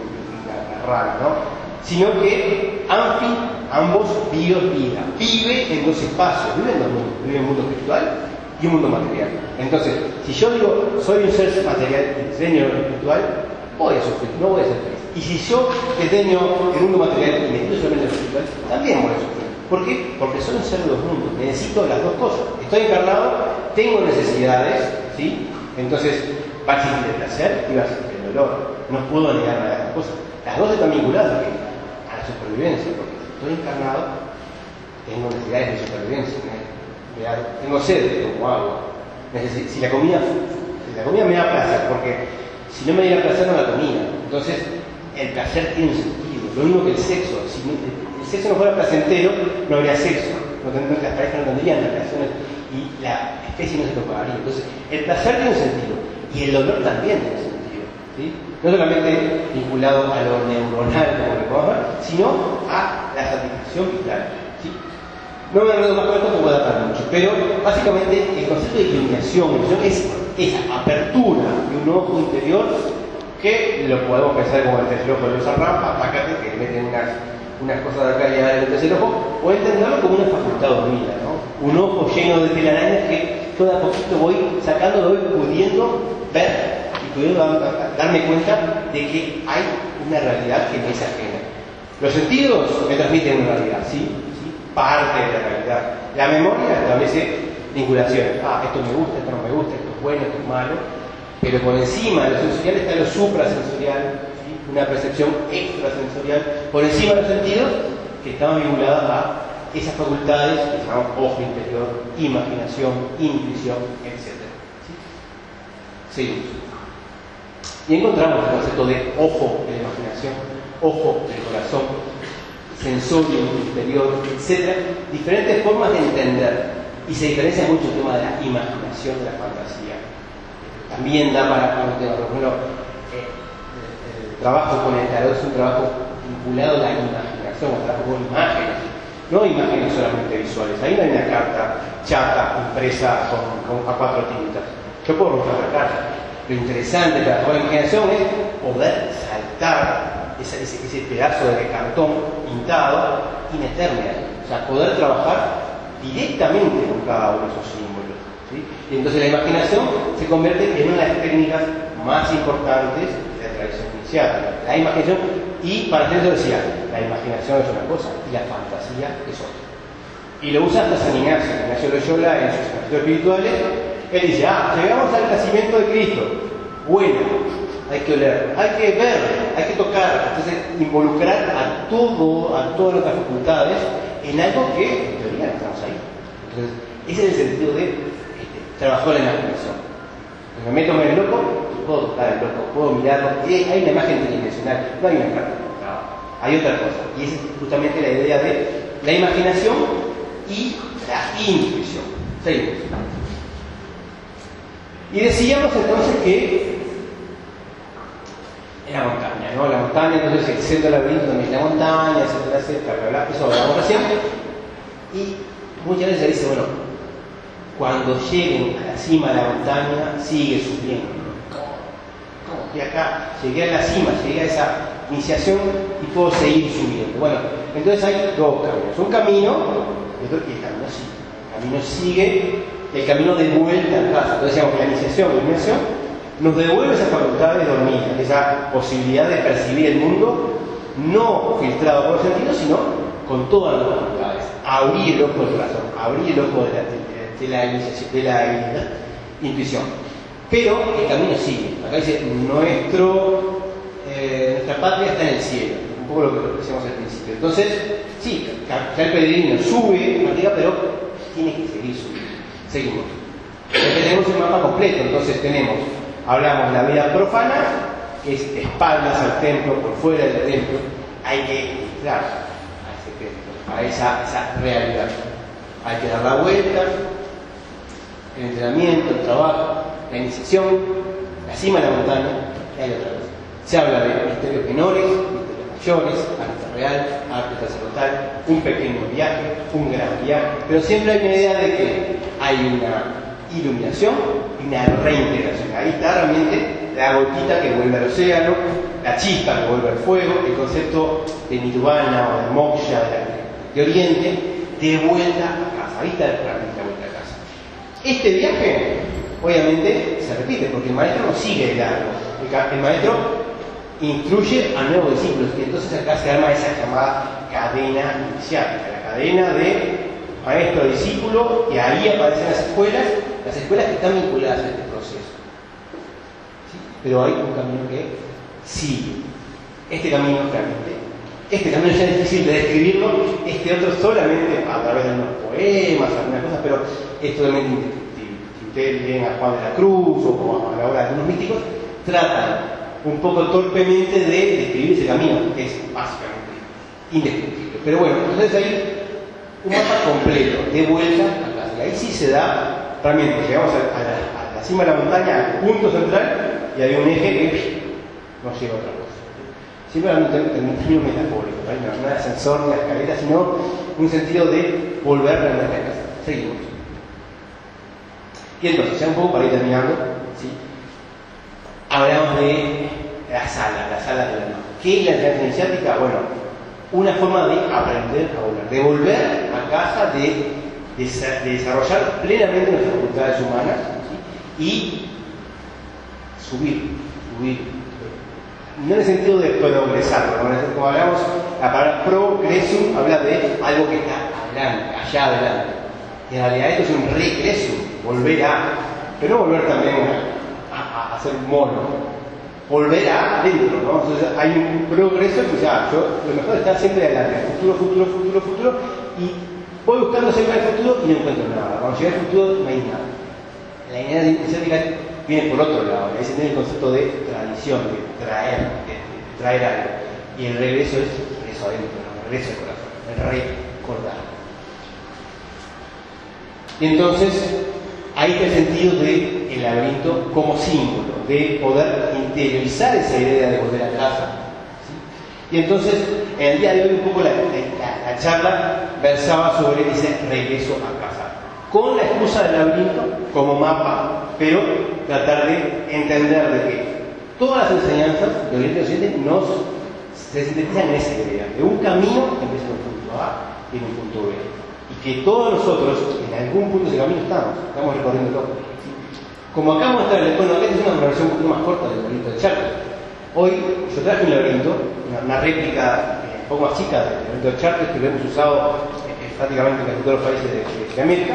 de raro, ¿no? Sino que ambos vida. Vive en dos espacios, vive en dos mundos. Vive en un mundo espiritual y un mundo material. Entonces, si yo digo, soy un ser material, diseño espiritual, voy a sufrir, no voy a ser feliz. Y si yo desdeño el mundo material y me estoy solamente en el espiritual, también voy a sufrir. ¿Por qué? Porque soy un ser de dos mundos, necesito las dos cosas. Estoy encarnado, tengo necesidades, ¿sí? Entonces, va a existir el placer y va a existir el dolor. No puedo negar nada de las cosas. Las dos están vinculadas a la supervivencia, porque si estoy encarnado, tengo necesidades de supervivencia. Tengo sed, como agua. Si la comida me da placer, porque si no me diera placer no la comía. Entonces, el placer tiene un sentido. Lo mismo que el sexo. Si el sexo no fuera placentero, no habría sexo. Las parejas no tendrían relaciones y la especie no se propagaría. Entonces, el placer tiene un sentido. Y el dolor también tiene un sentido. ¿Sí? No solamente vinculado a lo neuronal, como lo podemos ver, sino a la satisfacción vital. ¿Sí? No me enredo más con esto porque voy a dar mucho, pero básicamente el concepto de iluminación es esa apertura de un ojo interior que lo podemos pensar como el tercer ojo de los Arrampa, apácate que meten unas cosas de acá y allá en el tercer ojo, o entenderlo como una facultad dormida, ¿no? Un ojo lleno de telarañas que todo a poquito voy sacando, voy pudiendo ver y pudiendo darme cuenta de que hay una realidad que me es ajena. Los sentidos me transmiten una realidad, ¿sí? Parte de la realidad. La memoria establece vinculaciones. Esto me gusta, esto no me gusta, esto es bueno, esto es malo. Pero por encima de lo sensorial está lo suprasensorial, ¿sí? Una percepción extrasensorial por encima de los sentidos que están vinculadas a esas facultades que se llaman ojo interior, imaginación, intuición, etc. ¿Sí? Seguimos. Y encontramos el concepto de ojo de la imaginación, ojo del corazón, sensorio interior, etc. Diferentes formas de entender. Y se diferencia mucho el tema de la imaginación de la fantasía. También da para un tema. Por ejemplo, el trabajo con el tarot es un trabajo vinculado a la imaginación, un trabajo con imágenes. No imágenes solamente visuales. Ahí no hay una carta chata impresa a 4 tintas. Yo puedo romper la carta. Lo interesante de la imaginación es poder saltar ese pedazo de cartón pintado y meterme ahí. O sea, poder trabajar directamente con cada uno de esos símbolos, ¿sí? Y entonces la imaginación se convierte en una de las técnicas más importantes de la tradición iniciática. La imaginación, y para hacer eso decía, la imaginación es una cosa y la fantasía es otra. Y lo usa hasta San Ignacio Loyola en sus ejercicios espirituales. Él dice, llegamos al nacimiento de Cristo. Bueno, hay que oler, hay que ver, hay que tocar. Entonces, involucrar a todas nuestras facultades en algo que, en teoría, no estamos ahí. Entonces, ese es el sentido de trabajar en la imaginación. Me meto en el loco, puedo tocar el loco, puedo mirarlo. Hay una imagen tridimensional, no hay una carta. No, hay otra cosa. Y esa es justamente la idea de la imaginación y la intuición. Seguimos. Y decíamos entonces que en la montaña, ¿no? La montaña, entonces el centro del laberinto también es la montaña, etcétera, bla, bla, eso lo hablamos recién. Y muchas veces se dice, bueno, cuando lleguen a la cima de la montaña, sigue subiendo. ¿Cómo? Y acá llegué a la cima, llegué a esa iniciación y puedo seguir subiendo. Bueno, entonces hay dos caminos. Un camino, y el camino sigue. El camino sigue, el camino de vuelta a casa. Entonces decíamos que la iniciación, nos devuelve esa facultad de dormir, esa posibilidad de percibir el mundo, no filtrado por los sentidos, sino con todas las facultades. Abrir el ojo del corazón, abrir el ojo de la intuición. Pero el camino sigue. Acá dice, nuestra patria está en el cielo. Un poco lo que decíamos al principio. Entonces, sí, ya el peregrino sube, pero tiene que seguir subiendo. Seguimos. Porque tenemos el mapa completo. Entonces hablamos de la vida profana, que es espaldas al templo, por fuera del templo. Hay que entrar a ese templo, a esa realidad. Hay que dar la vuelta, el entrenamiento, el trabajo, la iniciación, la cima de la montaña, y hay otra cosa. Se habla de misterios menores, misterios mayores, arte real, arte sacerdotal, un pequeño viaje, un gran viaje, pero siempre hay una idea de que hay una iluminación y una reintegración. Ahí está realmente la gotita que vuelve al océano, la chispa que vuelve al fuego, el concepto de nirvana o de moksha de Oriente, de vuelta a casa. Ahí está la vuelta a casa. Este viaje, obviamente, se repite porque el maestro no sigue el árbol. El maestro instruye a nuevos discípulos y entonces acá se arma esa llamada cadena iniciática, la cadena de maestro-discípulo, y ahí aparecen las escuelas que están vinculadas a este proceso. ¿Sí? Pero hay un camino que sigue. Este camino ya es difícil de describirlo, este otro solamente a través de unos poemas, algunas cosas, pero es totalmente indescriptible. Si ustedes leen a Juan de la Cruz o como a la obra de algunos místicos, tratan un poco torpemente de describir ese camino, que es básicamente indescriptible. Pero bueno, entonces ahí un mapa completo, de vuelta a casa. Y ahí sí se da, realmente, llegamos a la cima de la montaña, al punto central, y hay un eje que nos lleva a otra cosa. siempre hablando en términos metafóricos, ¿no? No de ascensor ni de escalera, sino un sentido de volver a la casa. Seguimos. Y entonces, ya un poco para ir terminando, ¿sí? Hablamos de la sala del alma. ¿Qué es la enseñanza iniciática? Bueno, una forma de aprender a volver, de volver a casa, de desarrollar plenamente nuestras facultades humanas, ¿sí? Y subir, no en el sentido de progresar, ¿no? Como hablamos, la palabra progresum habla de algo que está adelante, allá adelante. Y en realidad esto es un regreso, volver a, pero no volver también a ser mono, volver a adentro, ¿no? Entonces hay un progreso que ya, lo mejor está siempre adelante, futuro, y voy buscando siempre el futuro y no encuentro nada. Cuando llega al futuro no hay nada. La idea iniciática viene por otro lado, ahí se tiene el concepto de tradición, de traer algo. Y el regreso es regreso adentro, ¿no? El regreso al corazón, el recordar. Y entonces, ahí está el sentido del laberinto como símbolo, de poder interiorizar esa idea de volver a casa. ¿Sí? Y entonces, en el día de hoy, un poco la charla versaba sobre ese regreso a casa, con la excusa del laberinto como mapa, pero tratar de entender de que todas las enseñanzas de Oriente y Occidente se sintetizan en esa idea, de un camino que empieza en un punto A y en un punto B. Y que todos nosotros, en algún punto de ese camino estamos recorriéndolo. Como acá mostrarles, bueno, esta es una versión un poquito más corta del laberinto de Chartres. Hoy yo traje un laberinto, una réplica un poco más chica del laberinto de Chartres, que lo hemos usado prácticamente en casi todos los países de América.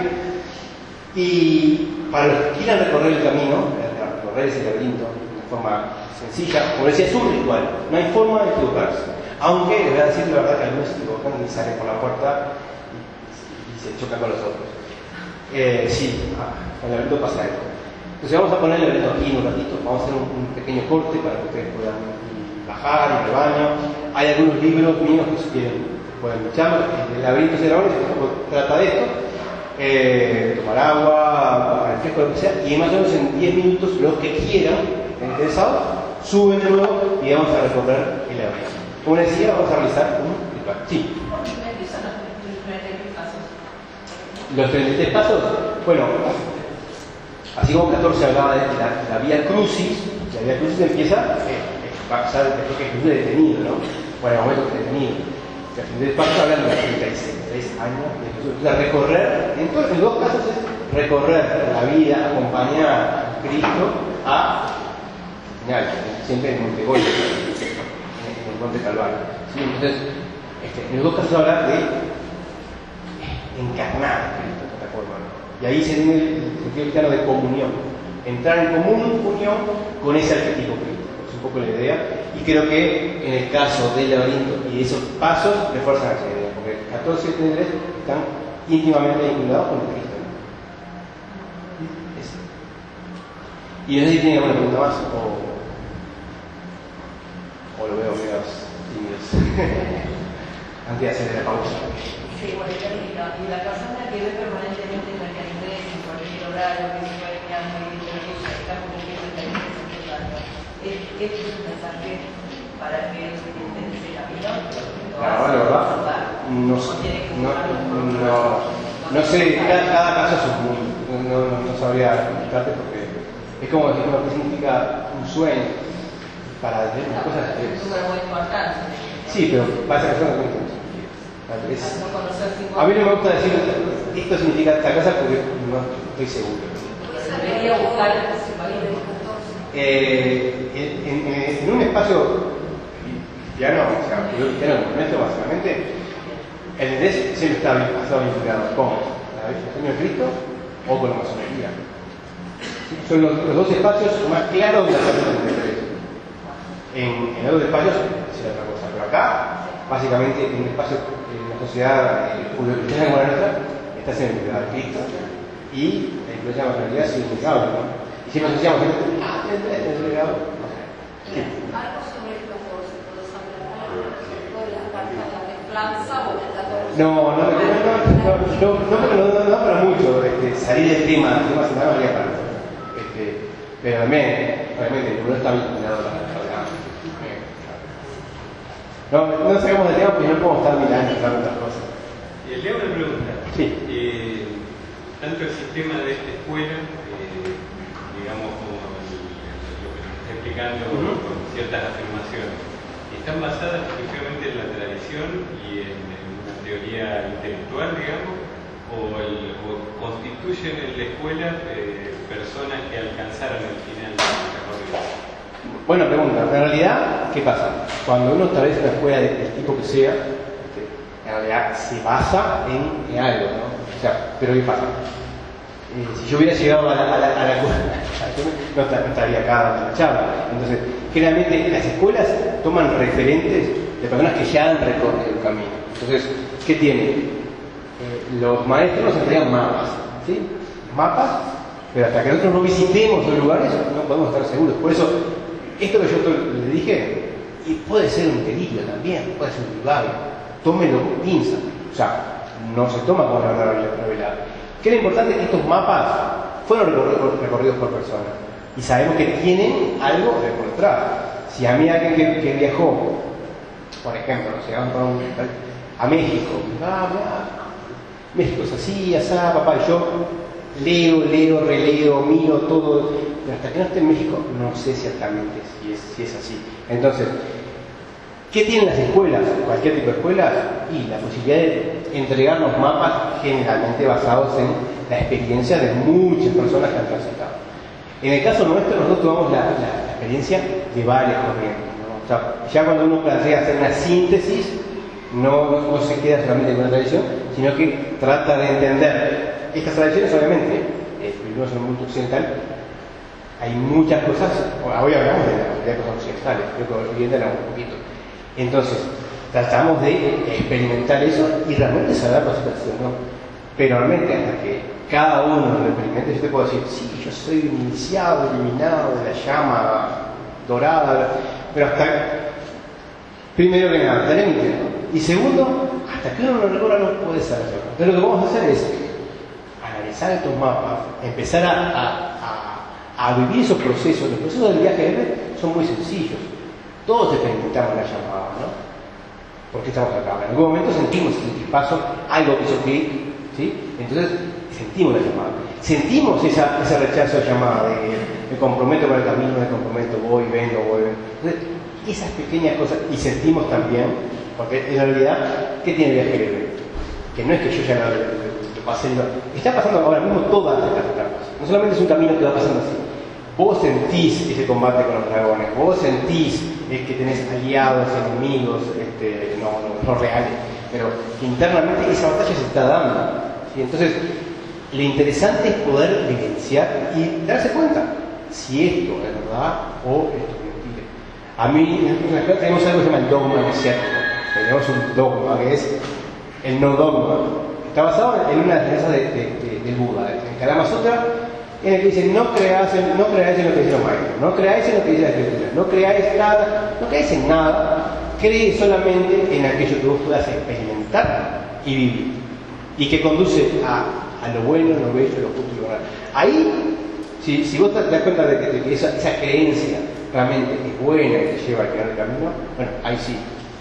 Y para los que quieran recorrer el camino, recorrer ese laberinto de forma sencilla, como decía, es un ritual, no hay forma de equivocarse. Aunque les voy a decir la verdad que algunos se equivocan y salen por la puerta se chocan con los otros. Sí, con el laberinto pasa esto. Entonces vamos a poner el laberinto aquí en un ratito, vamos a hacer un pequeño corte para que ustedes puedan bajar, ir al baño. Hay algunos libros míos que si quieren pueden echarlos. El laberinto de dragones trata de esto, tomar agua, para el fresco, lo que sea, y más o menos en 10 minutos los que quieran, interesados, suben de nuevo y vamos a recorrer el laberinto. Como les decía, vamos a realizar un ritual. Sí. Los 33 pasos, bueno, así como 14 hablaba de la Vía Crucis, la Vía Crucis empieza, ya después que Jesús es detenido, ¿no? Bueno, en el momento que es detenido. Los 33 pasos hablan de los 36 años de Jesús. O sea, recorrer, en dos casos es recorrer la vida, acompañar a Cristo a final, siempre en Monte Goya, en el Monte Calvario. ¿Sí? Entonces, en los dos casos habla de encarnar de esta forma, ¿no? Y ahí se tiene el sentido cristiano de comunión, entrar en común unión con ese arquetipo crístico, es un poco la idea, y creo que en el caso del laberinto y esos pasos refuerzan esa idea, porque 14 y 33 están íntimamente vinculados con el Cristo, ¿no? Y no sé si tienen alguna pregunta más o lo veo medio tímidos antes de hacer la pausa. Sí, bueno, y la persona que ve permanentemente en la calidez, en cualquier horario, que se va quedando y dice que está cumpliendo el calidez secundario, ¿este es un mensaje para que él intente ese camino? La verdad, no sé, cada caso es un mundo, no sabría explicarte porque es como decir lo que significa un sueño para decir las cosas. Es un número muy importante. Sí, pero para esa persona no tiene. A mí no me gusta decir esto significa esta cosa porque no estoy seguro. Debería buscar en un espacio cristiano, o sea, cristiano nuestro básicamente, el interés siempre está vinculado con la religión de Cristo o con la masonería. Son los dos espacios más claros de la religión del interés. En otros espacios será otra cosa, pero acá, básicamente, en un espacio la sociedad judío-cristiana como la nuestra está siempre vinculada a Cristo y la influencia de la masonería es innegable, ¿no? Y siempre asociamos el legado. Algo sobre el propósito de San Bernardo, de la carta de la templanza o del 14. No para mucho salir del tema central no haría para pero también, obviamente, no está vinculado a la No sacamos de tema porque no podemos estar mirando otras cosas. Le hago una pregunta. Sí. Tanto el sistema de esta escuela, digamos, como lo que nos está explicando con ciertas afirmaciones, ¿están basadas exclusivamente en la tradición y en una teoría intelectual, digamos? ¿O constituyen en la escuela personas que alcanzaron el final de la recorrido? Buena pregunta. En realidad, ¿qué pasa? Cuando uno establece una escuela del tipo que sea, en realidad se basa en algo, ¿no? O sea, pero ¿qué pasa? Si yo hubiera llegado a la no estaría acá en la charla. Entonces, generalmente las escuelas toman referentes de personas que ya han recorrido el camino. Entonces, ¿qué tienen? Los maestros nos entregan mapas, ¿sí? Mapas, pero hasta que nosotros no visitemos los lugares no podemos estar seguros. Por eso, esto que yo le dije, y puede ser un delirio también, puede ser un divague. Tómenlo con pinza. O sea, no se toma como una novedad. ¿Qué es lo importante? Que estos mapas fueron recorridos por personas y sabemos que tienen algo de por detrás. Si a mí alguien que viajó, por ejemplo, no sé, a México, México es así, asá, papá, y yo leo, releo, miro todo, pero hasta que no esté en México no sé exactamente si es así. Entonces, ¿qué tienen las escuelas? Cualquier tipo de escuelas, y la posibilidad de entregarnos mapas generalmente basados en la experiencia de muchas personas que han transitado. En el caso nuestro, nosotros tomamos la experiencia de varias corrientes, ¿no? O sea, ya cuando uno plantea hacer una síntesis, no se queda solamente con una tradición, sino que trata de entender estas tradiciones. Obviamente, vivimos en un mundo occidental, hay muchas cosas, hoy hablamos de cosas occidentales, creo que orientan un poquito. Entonces, tratamos de experimentar eso y realmente saber la situación, ¿no? Pero realmente hasta que cada uno lo experimente, yo te puedo decir, sí, yo soy iniciado, iluminado de la llama dorada, pero hasta, primero que nada, tener interno. Y segundo, hasta que uno lo recorra no puede saber. Entonces lo que vamos a hacer es analizar estos mapas, empezar a vivir esos procesos. Los procesos del viaje son muy sencillos. Todos experimentamos la llamada, ¿no? Porque estamos acá. En algún momento sentimos ese chispazo, algo que hizo clic, ¿sí? Entonces sentimos la llamada. Sentimos ese rechazo de llamada, de me comprometo con el camino, me comprometo, voy, vengo. Entonces, esas pequeñas cosas, y sentimos también, porque en realidad, ¿qué tiene el viaje libre? Que no es que yo ya lo pasé, está pasando ahora mismo todas estas etapas. No solamente es un camino que va pasando así. Vos sentís ese combate con los dragones, vos sentís que tenés aliados, enemigos, no reales, pero que internamente esa batalla se está dando. ¿Sí? Entonces, lo interesante es poder vivenciar y darse cuenta si esto es verdad o esto es mentira. A mí, en la escuela tenemos algo que se llama el dogma mesiánico. Tenemos un dogma que es el no dogma. Está basado en una enseñanza del Buda, en Kalama Sutra, en el que dice no creáis en lo que dicen los maestros, no creáis en lo que dice la escritura, no creáis en nada, cree solamente en aquello que vos puedas experimentar y vivir, y que conduce a lo bueno, lo bello, lo justo y lo moral. Ahí, si vos te das cuenta de que esa creencia realmente es buena y te lleva al final del camino, bueno, ahí sí,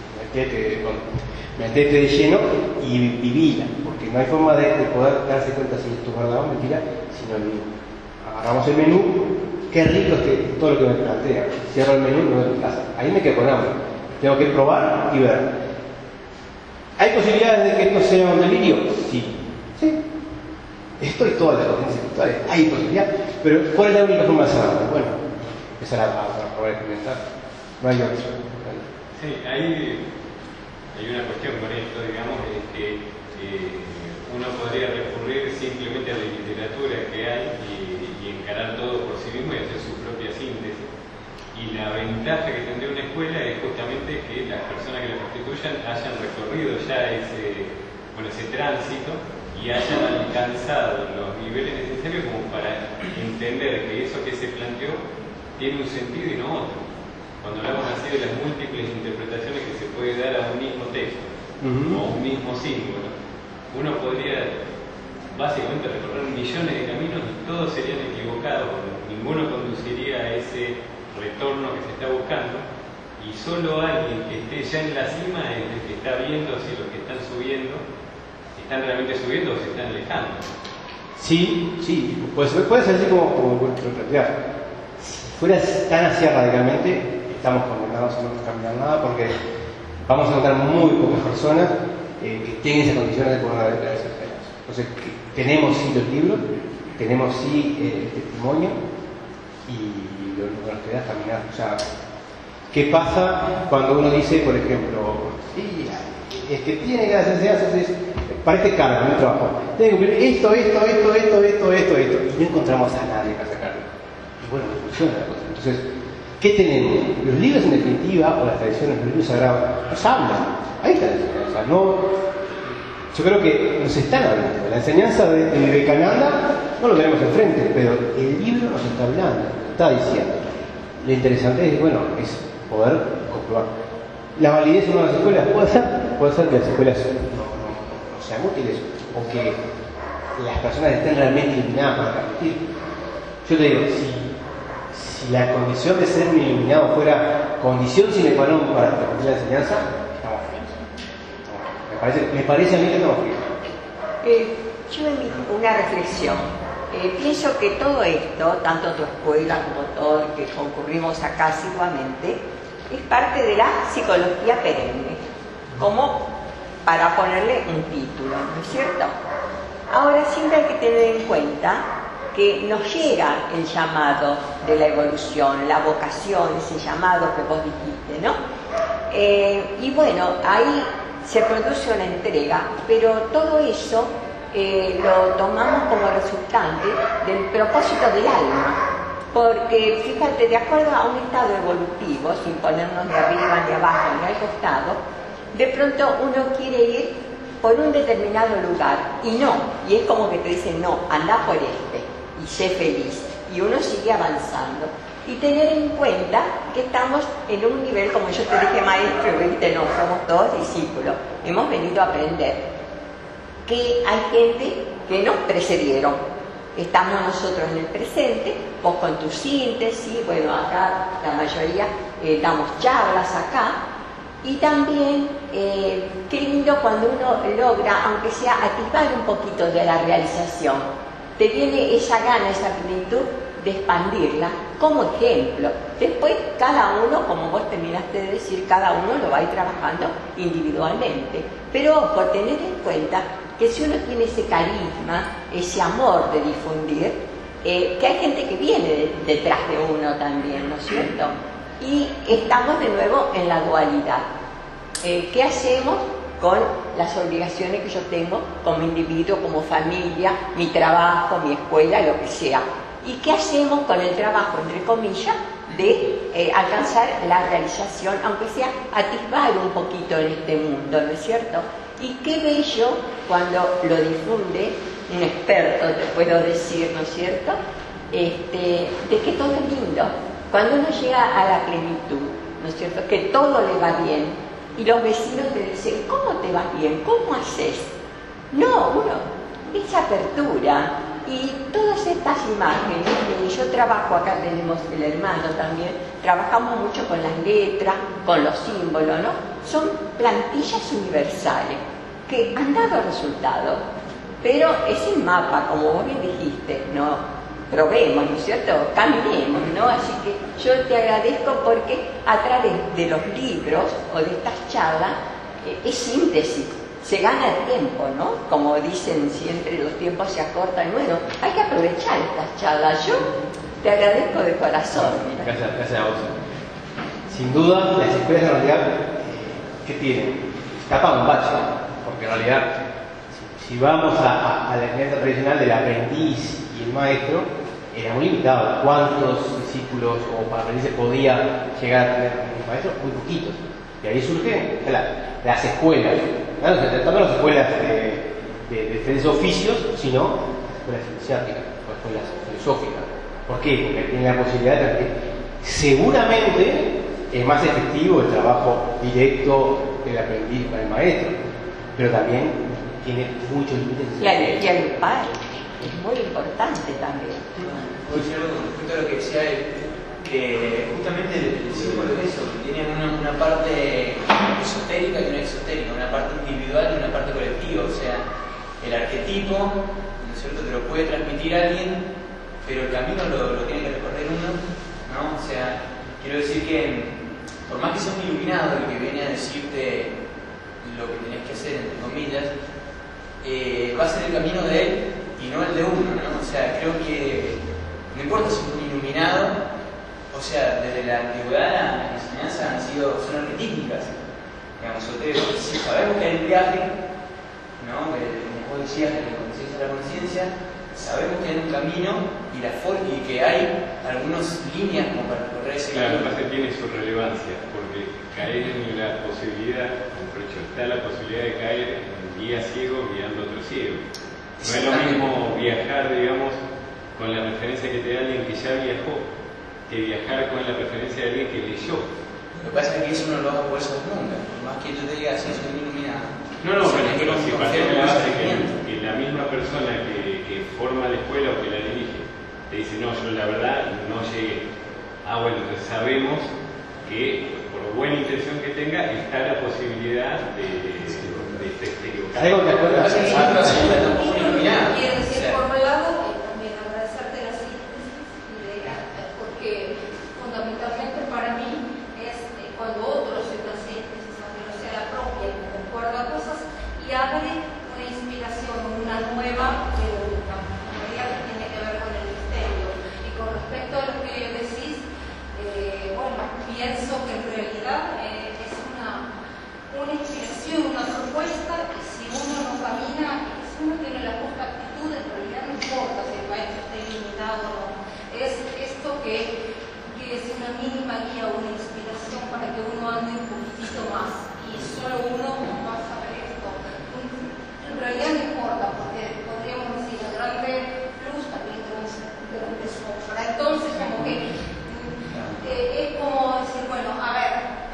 metete de lleno y vivila, porque no hay forma de poder darse cuenta si esto es verdad o mentira, sino el mismo. Agarramos el menú, qué rico es todo lo que me plantea. Cierro el menú y me voy a mi casa. Ahí me quedo con hambre. Tengo que probar y ver. ¿Hay posibilidades de que esto sea un delirio? Sí. Esto es todas las corrientes espirituales. Hay posibilidades, pero ¿cuál es la única forma de hacerlo? Bueno, empezar a probar y experimentar. No hay otra. Sí, hay una cuestión con esto, digamos, es que uno podría recurrir simplemente a la literatura que hay y encarar todo por sí mismo y hacer su propia síntesis. Y la ventaja que tendría una escuela es justamente que las personas que la constituyan hayan recorrido ya ese tránsito y hayan alcanzado los niveles necesarios como para entender que eso que se planteó tiene un sentido y no otro. Cuando hablamos así de las múltiples interpretaciones que se puede dar a un mismo texto o a un mismo símbolo, uno podría básicamente recorrer millones de caminos y todos serían equivocados, ninguno conduciría a ese retorno que se está buscando, y y solo alguien que esté ya en la cima es el que está viendo si los que están subiendo están realmente subiendo o se están alejando. Sí, sí, puede ser así como plantear. Si fuera tan así radicalmente, estamos condenados a no cambiar nada, porque vamos a encontrar muy pocas personas que tengan esas condiciones de poder dar esas penas. Entonces, tenemos sí los libros, tenemos sí el testimonio, y lo único que nos queda es caminar. O sea, ¿qué pasa cuando uno dice, por ejemplo, sí, es que tiene que dar enseñanzas, parece carga, no trabajo, tiene que cumplir esto, y no encontramos a nadie para sacarlo? Y bueno, no funciona la cosa. Entonces, ¿qué tenemos? Los libros, en definitiva, o las tradiciones, los libros sagrados, nos hablan. Ahí está la enseñanza. No, yo creo que nos están hablando. La enseñanza de Vivekananda no lo tenemos enfrente, pero el libro nos está hablando, nos está diciendo. Lo interesante es, bueno, es poder comprobar. La validez de una de las escuelas puede ser que las escuelas no sean útiles, o que las personas estén realmente iluminadas para transmitir. Yo te digo, si la condición de ser un iluminado fuera condición sine qua non para transmitir la enseñanza, estamos fritos. Me parece a mí que estamos fritos. Yo emito una reflexión. Pienso que todo esto, tanto tu escuela como todo el que concurrimos acá asiduamente, es parte de la psicología perenne, como para ponerle un título, ¿no es cierto? Ahora siempre hay que tener en cuenta que nos llega el llamado de la evolución, la vocación, ese llamado que vos dijiste, ¿no? Y bueno, ahí se produce una entrega, pero todo eso lo tomamos como resultante del propósito del alma. Porque, fíjate, de acuerdo a un estado evolutivo, sin ponernos ni arriba, ni abajo, ni al costado, de pronto uno quiere ir por un determinado lugar y es como que te dicen, no, anda por este y sé feliz. Y uno sigue avanzando. Y tener en cuenta que estamos en un nivel, como yo te dije, maestro, y viste, no, somos todos discípulos, hemos venido a aprender. Que hay gente que nos precedieron. Estamos nosotros en el presente, vos con tu síntesis, bueno, acá la mayoría damos charlas acá, y también qué lindo cuando uno logra, aunque sea atisbar un poquito de la realización, te viene esa gana, esa plenitud de expandirla como ejemplo. Después cada uno, como vos terminaste de decir, cada uno lo va a ir trabajando individualmente, pero ojo, tener en cuenta que si uno tiene ese carisma, ese amor de difundir, que hay gente que viene detrás de uno también, ¿no es cierto? Y estamos de nuevo en la dualidad. ¿Qué hacemos con las obligaciones que yo tengo como individuo, como familia, mi trabajo, mi escuela, lo que sea? ¿Y qué hacemos con el trabajo, entre comillas, de alcanzar la realización, aunque sea atisbar un poquito en este mundo, ¿no es cierto? Y qué bello cuando lo difunde un experto, te puedo decir, ¿no es cierto? De que todo es lindo. Cuando uno llega a la plenitud, ¿no es cierto? Que todo le va bien. Y los vecinos te dicen, ¿cómo te va bien? ¿Cómo haces? No, esa apertura. Y todas estas imágenes, yo trabajo, acá tenemos el hermano también, trabajamos mucho con las letras, con los símbolos, ¿no? Son plantillas universales que han dado resultados, pero ese mapa, como vos bien dijiste, ¿no? Probemos, ¿no es cierto? Caminemos, ¿no? Así que yo te agradezco porque a través de los libros o de estas charlas es síntesis. Se gana tiempo, ¿no? Como dicen siempre, los tiempos se acortan. Bueno, hay que aprovechar estas charlas. Yo te agradezco de corazón. Gracias a vos. Sin duda, las escuelas en realidad, ¿qué tienen? Tapan un bache, porque en realidad, si vamos a la enseñanza tradicional del aprendiz y el maestro, era muy limitado. ¿Cuántos discípulos o aprendices podía llegar a tener un maestro? Muy poquitos. Y ahí surgen las escuelas. No las escuelas de diferentes oficios, sino las escuelas iniciáticas o escuelas filosóficas. ¿Por qué? Porque tiene la posibilidad de que seguramente es más efectivo el trabajo directo del aprendiz con el maestro, pero también tiene muchos límites. La energía grupal es muy importante también. Respecto a lo que decía él, que justamente el símbolo es eso, que tiene una parte esotérica y una exotérica, una parte individual y una parte colectiva. O sea, el arquetipo, ¿no es cierto?, te lo puede transmitir alguien, pero el camino lo tiene que recorrer uno, ¿no? O sea, quiero decir que por más que sea un iluminado el que viene a decirte lo que tenés que hacer, entre comillas, va a ser el camino de él y no el de uno, ¿no? O sea, creo que no importa si es un iluminado, o sea, desde la antigüedad las enseñanzas son arquetípicas. Digamos, si sabemos que hay un viaje, ¿no?, como vos decías, de la conciencia a la conciencia, sabemos que hay un camino y que hay algunas líneas como para recorrer ese camino. Claro, lo que tiene su relevancia, porque caer en la posibilidad, mejor dicho, está la posibilidad de caer en un guía ciego guiando a otro ciego. No es lo mismo viajar, digamos, con la referencia que te da alguien que ya viajó, que viajar con la referencia de alguien que leyó. Lo que pasa es que eso no lo vas a poder saber nunca, por más que yo te diga así, soy iluminado. No, pero si partimos de la base que la misma persona que forma la escuela o que la dirige te dice, no, yo la verdad no llegué. Bueno, entonces sabemos que por buena intención que tenga está la posibilidad de equivocar. Quiero decir, por un lado, también agradecerte la síntesis, porque fundamentalmente para mí es cuando otro hace una síntesis, aunque no sea la propia, que concuerda cosas y abre una inspiración, una nueva pregunta, en realidad que tiene que ver con el misterio. Y con respecto a lo que decís, bueno, pienso que en realidad es una inspiración, una propuesta, y si uno no camina, si uno tiene la justa actitud, en realidad no importa si el maestro está iluminado o no. Es esto que es una mínima guía, una inspiración para que uno ande un poquitito más. Y solo uno va a saber esto. En realidad no importa, porque podríamos decir, la grande luz también grande sombra. Entonces, como que es como decir, bueno, a ver,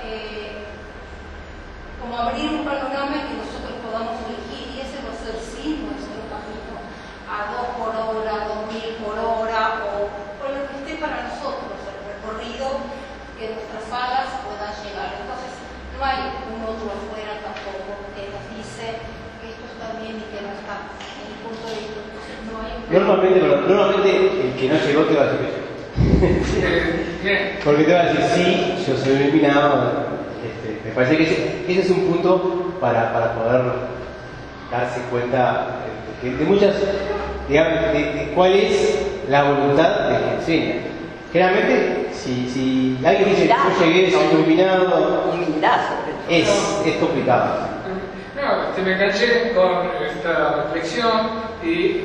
como abrir un panorama que nosotros podamos elegir, y ese va a ser sí nuestro camino, a 2 por hora, 2000 por hora, o lo que esté para nosotros, el recorrido que nuestras alas puedan llegar. Entonces, no hay un otro afuera tampoco que nos dice que esto está bien y que no está, en mi punto de vista. No hay Normalmente el que no llegó te va a decir que porque te va a decir, sí, yo soy iluminado. Me parece que ese es un punto para poder darse cuenta de muchas, digamos, de cuál es la voluntad de que enseña. Generalmente, si alguien dice, yo llegué, soy iluminado, es complicado. No, me enganché con esta reflexión y,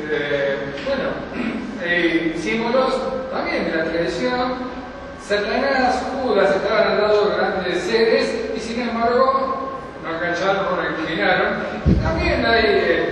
bueno, símbolos también de la tradición. Satanás, Judas estaban al lado de grandes seres y sin embargo no engancharon, no inclinaron. También hay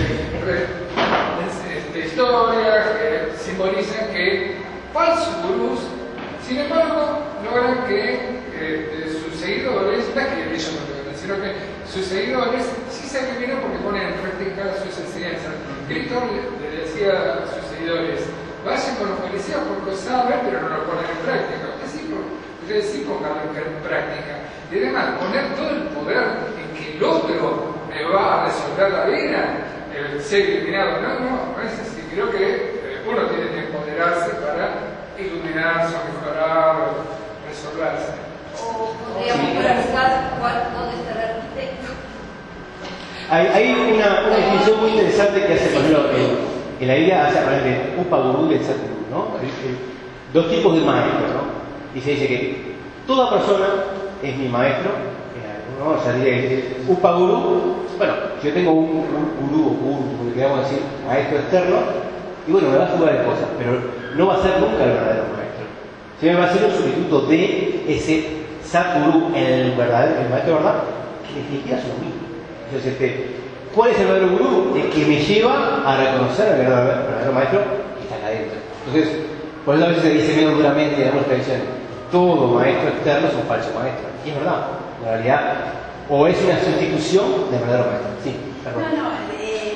historias que simbolizan que falsos gurús, sin embargo, logran que sus seguidores, no es que ellos no logran, sino que sus seguidores sí se iluminan porque ponen en práctica sus enseñanzas. Cristo le decía a sus seguidores, vayan con los fariseos porque saben, pero no lo ponen en práctica. Ustedes sí ponganlo en práctica. Y además, poner todo el poder en que el otro me va a resolver la vida, el ser iluminado. No es así. Creo que uno tiene que empoderarse para iluminarse, mejorar, resolverse. O podríamos preguntar dónde está el arquitecto. Hay una definición muy interesante que hace, por ejemplo, en la Biblia hace hablar de Upaguru y el Satguru, ¿no? Dos tipos de maestros, ¿no? Y se dice que toda persona es mi maestro, ¿no? O sea, dice que Upaguru, bueno, yo tengo un gurú o gurú, como queramos decir, maestro externo, y bueno, me va a ayudar en cosas, pero no va a ser nunca el verdadero maestro. Siempre va a ser un sustituto de ese Satguru, el maestro, ¿verdad? Que en definitiva es lo mismo. Entonces, ¿cuál es el verdadero gurú? El que me lleva a reconocer al verdadero maestro que está acá adentro. Entonces, por eso a veces se dice menos duramente, digamos, que dicen, todo maestro externo es un falso maestro. Y es verdad, en realidad, o es una sustitución del verdadero maestro. Sí, perdón. Una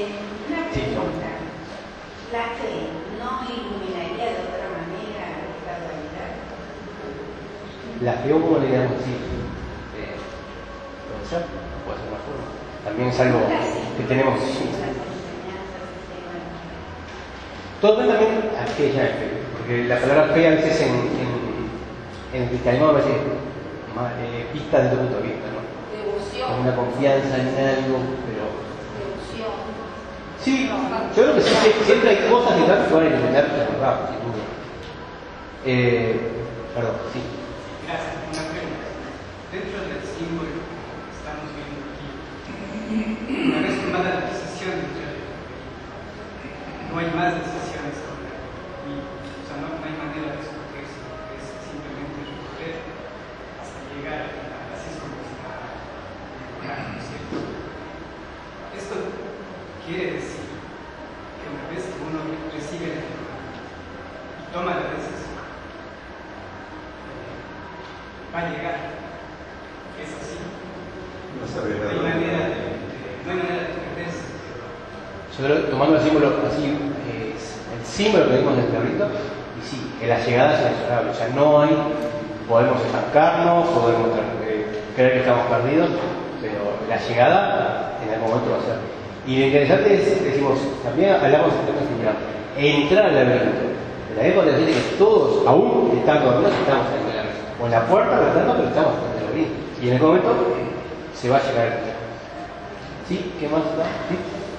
pregunta. ¿La fe no iluminaría de otra manera esta La geópoda le damos así. Puede ser, puede ser una forma. También es algo que tenemos. Todo depende también a qué ya es fe, porque la palabra fe a veces en el cristianismo a veces pista desde tu punto de vista, ¿no? Devoción. Con una confianza en algo, pero. Devoción. Sí, yo creo que sí, siempre hay cosas detrás que van a iluminar la verdad, sin duda. Perdón, sí. Gracias. Una pregunta. Dentro del símbolo que estamos viendo aquí, una vez tomada la decisión de entrar, no hay más decisiones ahora. O sea, no hay manera de escogerse, es simplemente recoger hasta llegar a así es como está ¿no es cierto? Esto quiere decir que una vez que uno recibe la información y toma la decisión, va a llegar. Es así. No hay manera de perderse. Yo creo que tomando el símbolo así, el símbolo que vimos desde ahorita, y sí, que la llegada es inexorable. O sea, no hay, podemos estancarnos, podemos creer que estamos perdidos, pero la llegada en algún momento va a ser. Y lo interesante es, decimos, también hablamos de temas similares, entrar al laberinto. En la época de que todos, aún estando dormidos, estamos en el laberinto. O en la puerta tratando, pero estamos en el laberinto. Y en el momento se va a llegar. ¿Sí? ¿Qué más está? ¿Sí?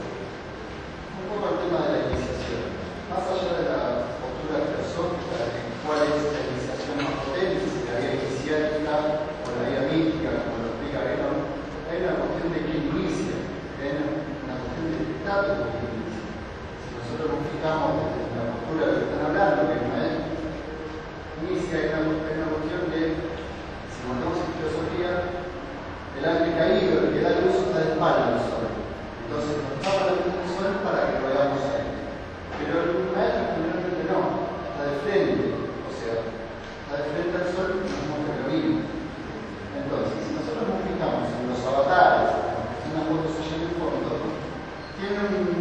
Un poco el tema de la iniciación. Más allá de la postura filosófica de cuál es la iniciación más potente, si la vía iniciática o la vía mística, como lo explica Guénon, hay una cuestión de quién inicia, hay una cuestión de estado de quién inicia. Si nosotros nos fijamos en la postura de lo que están hablando, que no es inicia, hay una cuestión que, si volvemos en filosofía, el ángel caído, el que da luz, está de espalda al sol. Entonces nos tapa la luz del sol para que lo veamos a él. Pero el maestro generalmente no, está de frente, o sea, está de frente al sol y nos muestra el camino. Entonces, si nosotros nos fijamos en los avatares, que son las fotos allá en el fondo, tienen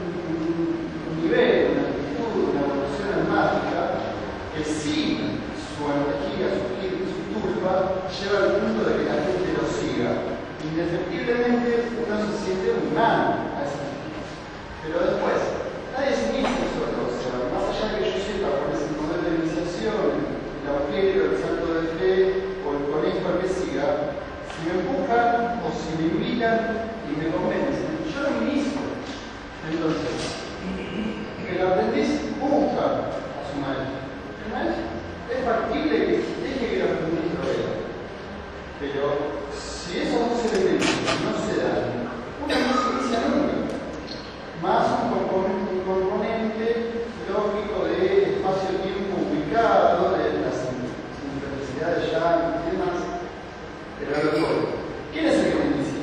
un nivel, una actitud, una evolución almática que sí, su energía, su turba, lleva al punto de que la gente lo siga. Indefectiblemente uno se siente un imán a ese tipo. Pero después, nadie se inicia solo. O sea, más allá de que yo sepa cuál es el modelo de iniciación, el evangelio, el salto de fe o el conejo al que siga, si me empujan o si me invitan y me convencen, yo no me inicio. Entonces, el aprendiz busca a su maestro. El maestro es factible que deje que el aprendiz lo vea. Pero si esos dos elementos no se dan, uno no se inicia nunca. Más un componente lógico de espacio-tiempo ubicado, de la simplicidad de ya y demás. Pero a lo mejor, ¿quién es el que me inicia?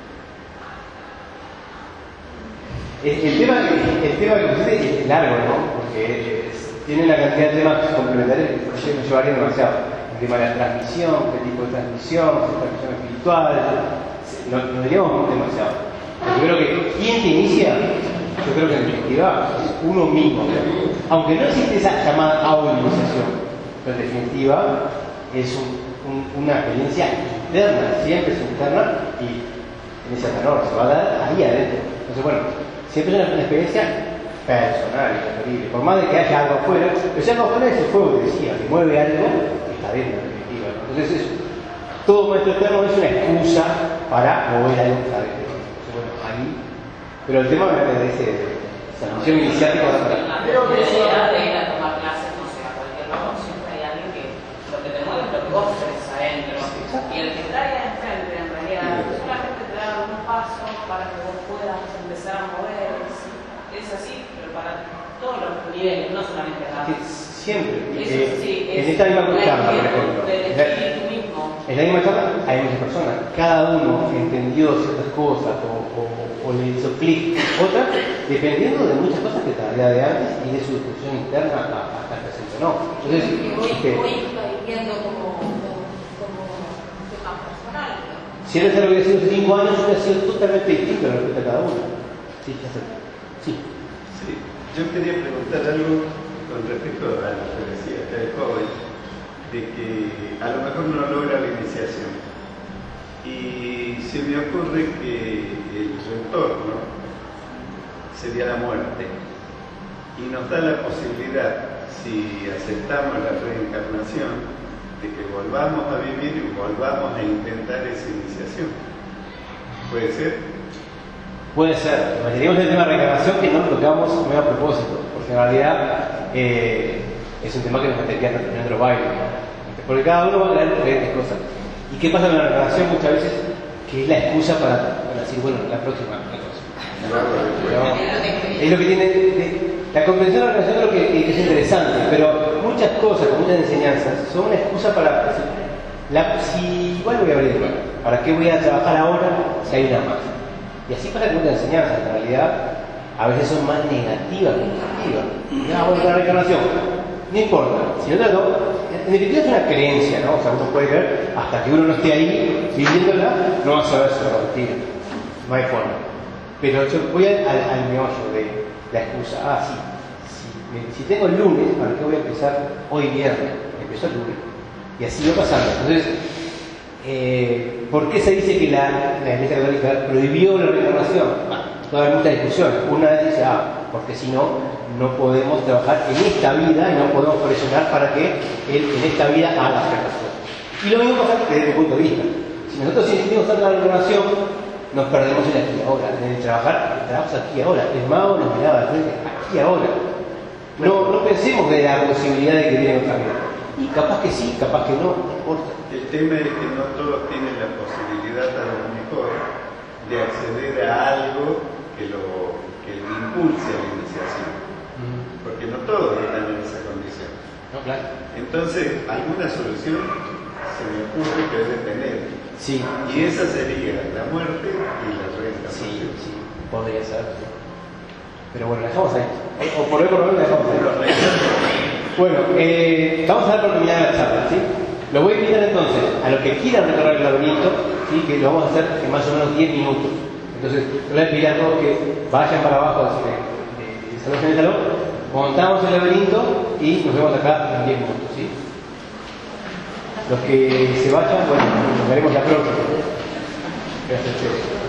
El tema que pusiste es largo, ¿no? Porque tiene una cantidad de temas complementarios que nos llevarían demasiado. El tema de la transmisión, qué tipo de transmisión, si es transmisión espiritual, no diríamos demasiado. Yo creo que quien te inicia, yo creo que en definitiva es uno mismo. Aunque no existe esa llamada autoiniciación, pero en definitiva es una experiencia interna, siempre es interna y en ese tenor se va a dar ahí adentro. Entonces, bueno, siempre es una experiencia personal y preferible. Por más de que haya algo afuera, pero si algo afuera es el fuego que decía, que mueve algo que está dentro, en definitiva. Entonces, todo maestro externo es una excusa para mover algo que está dentro. Entonces, bueno, ahí. Pero el tema de esa misión iniciática va a estar. Creo que eso de ir a tomar clases, no sé, a cualquier lado, siempre hay alguien que lo que te mueve es lo que vos tenés adentro. Y el que trae enfrente, en realidad, solamente te da un paso para que vos puedas empezar a mover. Es así, pero para todos los niveles, no solamente acá. Siempre. Sí, en esta misma charla, por ejemplo. En la misma charla hay muchas personas. Cada uno entendió ciertas cosas o le hizo clic otras, dependiendo de muchas cosas que traía de antes y de su discusión interna hasta el presente, ¿no? Entonces, voy viendo como tema personal. Si él lo hubiera sido hace 5 años, hubiera sido totalmente distinto respecto a cada uno. Sí, ya sé. Sí. Sí, yo quería preguntar algo con respecto a lo que decía acá el joven. de que a lo mejor no logra la iniciación. Y se me ocurre que el retorno sería la muerte. Y nos da la posibilidad, si aceptamos la reencarnación, de que volvamos a vivir y volvamos a intentar esa iniciación. ¿Puede ser? Puede ser. Mantenemos el tema de reencarnación que no lo tocamos muy a propósito, porque en realidad es un tema que nos metería en otro baile, ¿no? Porque cada uno va a creer diferentes cosas. ¿Y qué pasa con la reencarnación muchas veces? Que es la excusa para decir, bueno, la próxima. Es lo que tiene. La comprensión de la reencarnación creo que es interesante, pero muchas cosas, muchas enseñanzas, son una excusa para. Si igual voy a abrir, ¿para qué voy a trabajar ahora si hay una más? Y así pasa con muchas enseñanzas, en realidad a veces son más negativas que positivas. No, bueno, la reencarnación, no importa, si no trato, en definitiva es una creencia, ¿no? O sea, uno puede creer, hasta que uno no esté ahí viviéndola, no va a saber si es mentira, no hay forma. Pero yo voy al meollo de la excusa. Si tengo el lunes, ¿para qué voy a empezar hoy viernes? Empiezo el lunes. Y así va pasando. Entonces, ¿por qué se dice que la Iglesia Católica prohibió la reencarnación? Toda hay muchas discusiones. Una dice, porque si no, no podemos trabajar en esta vida y no podemos presionar para que él en esta vida haga reencarnación. Y lo mismo pasa desde mi punto de vista. Si nosotros insistimos tanto en la reencarnación, nos perdemos el aquí y ahora. En el trabajar, el trabajo es aquí y ahora. El mago nos miraba de frente, aquí y ahora. No pensemos de la posibilidad de que viene otra vida. Y capaz que sí, capaz que no, no importa. El tema es que no todos tienen la posibilidad a lo mejor de acceder a algo que lo impulse a la iniciación. Porque no todos están en esa condición. No, claro. Entonces, alguna solución se me ocurre que debe tener. Sí. Y esa sería la muerte y la reencarnación. Sí, podría ser. Pero bueno, la dejamos ahí. O por lo menos la dejamos ahí. Bueno, vamos a dar por terminada la charla, ¿sí? Lo voy a invitar entonces a los que quieran recorrer el laberinto, ¿sí? Que lo vamos a hacer en más o menos 10 minutos. Entonces, yo les pido a todos que vayan para abajo de salón en el salón, montamos el laberinto y nos vemos acá en 10 minutos, ¿sí? Los que se vayan, bueno, nos veremos la próxima. Gracias a ustedes.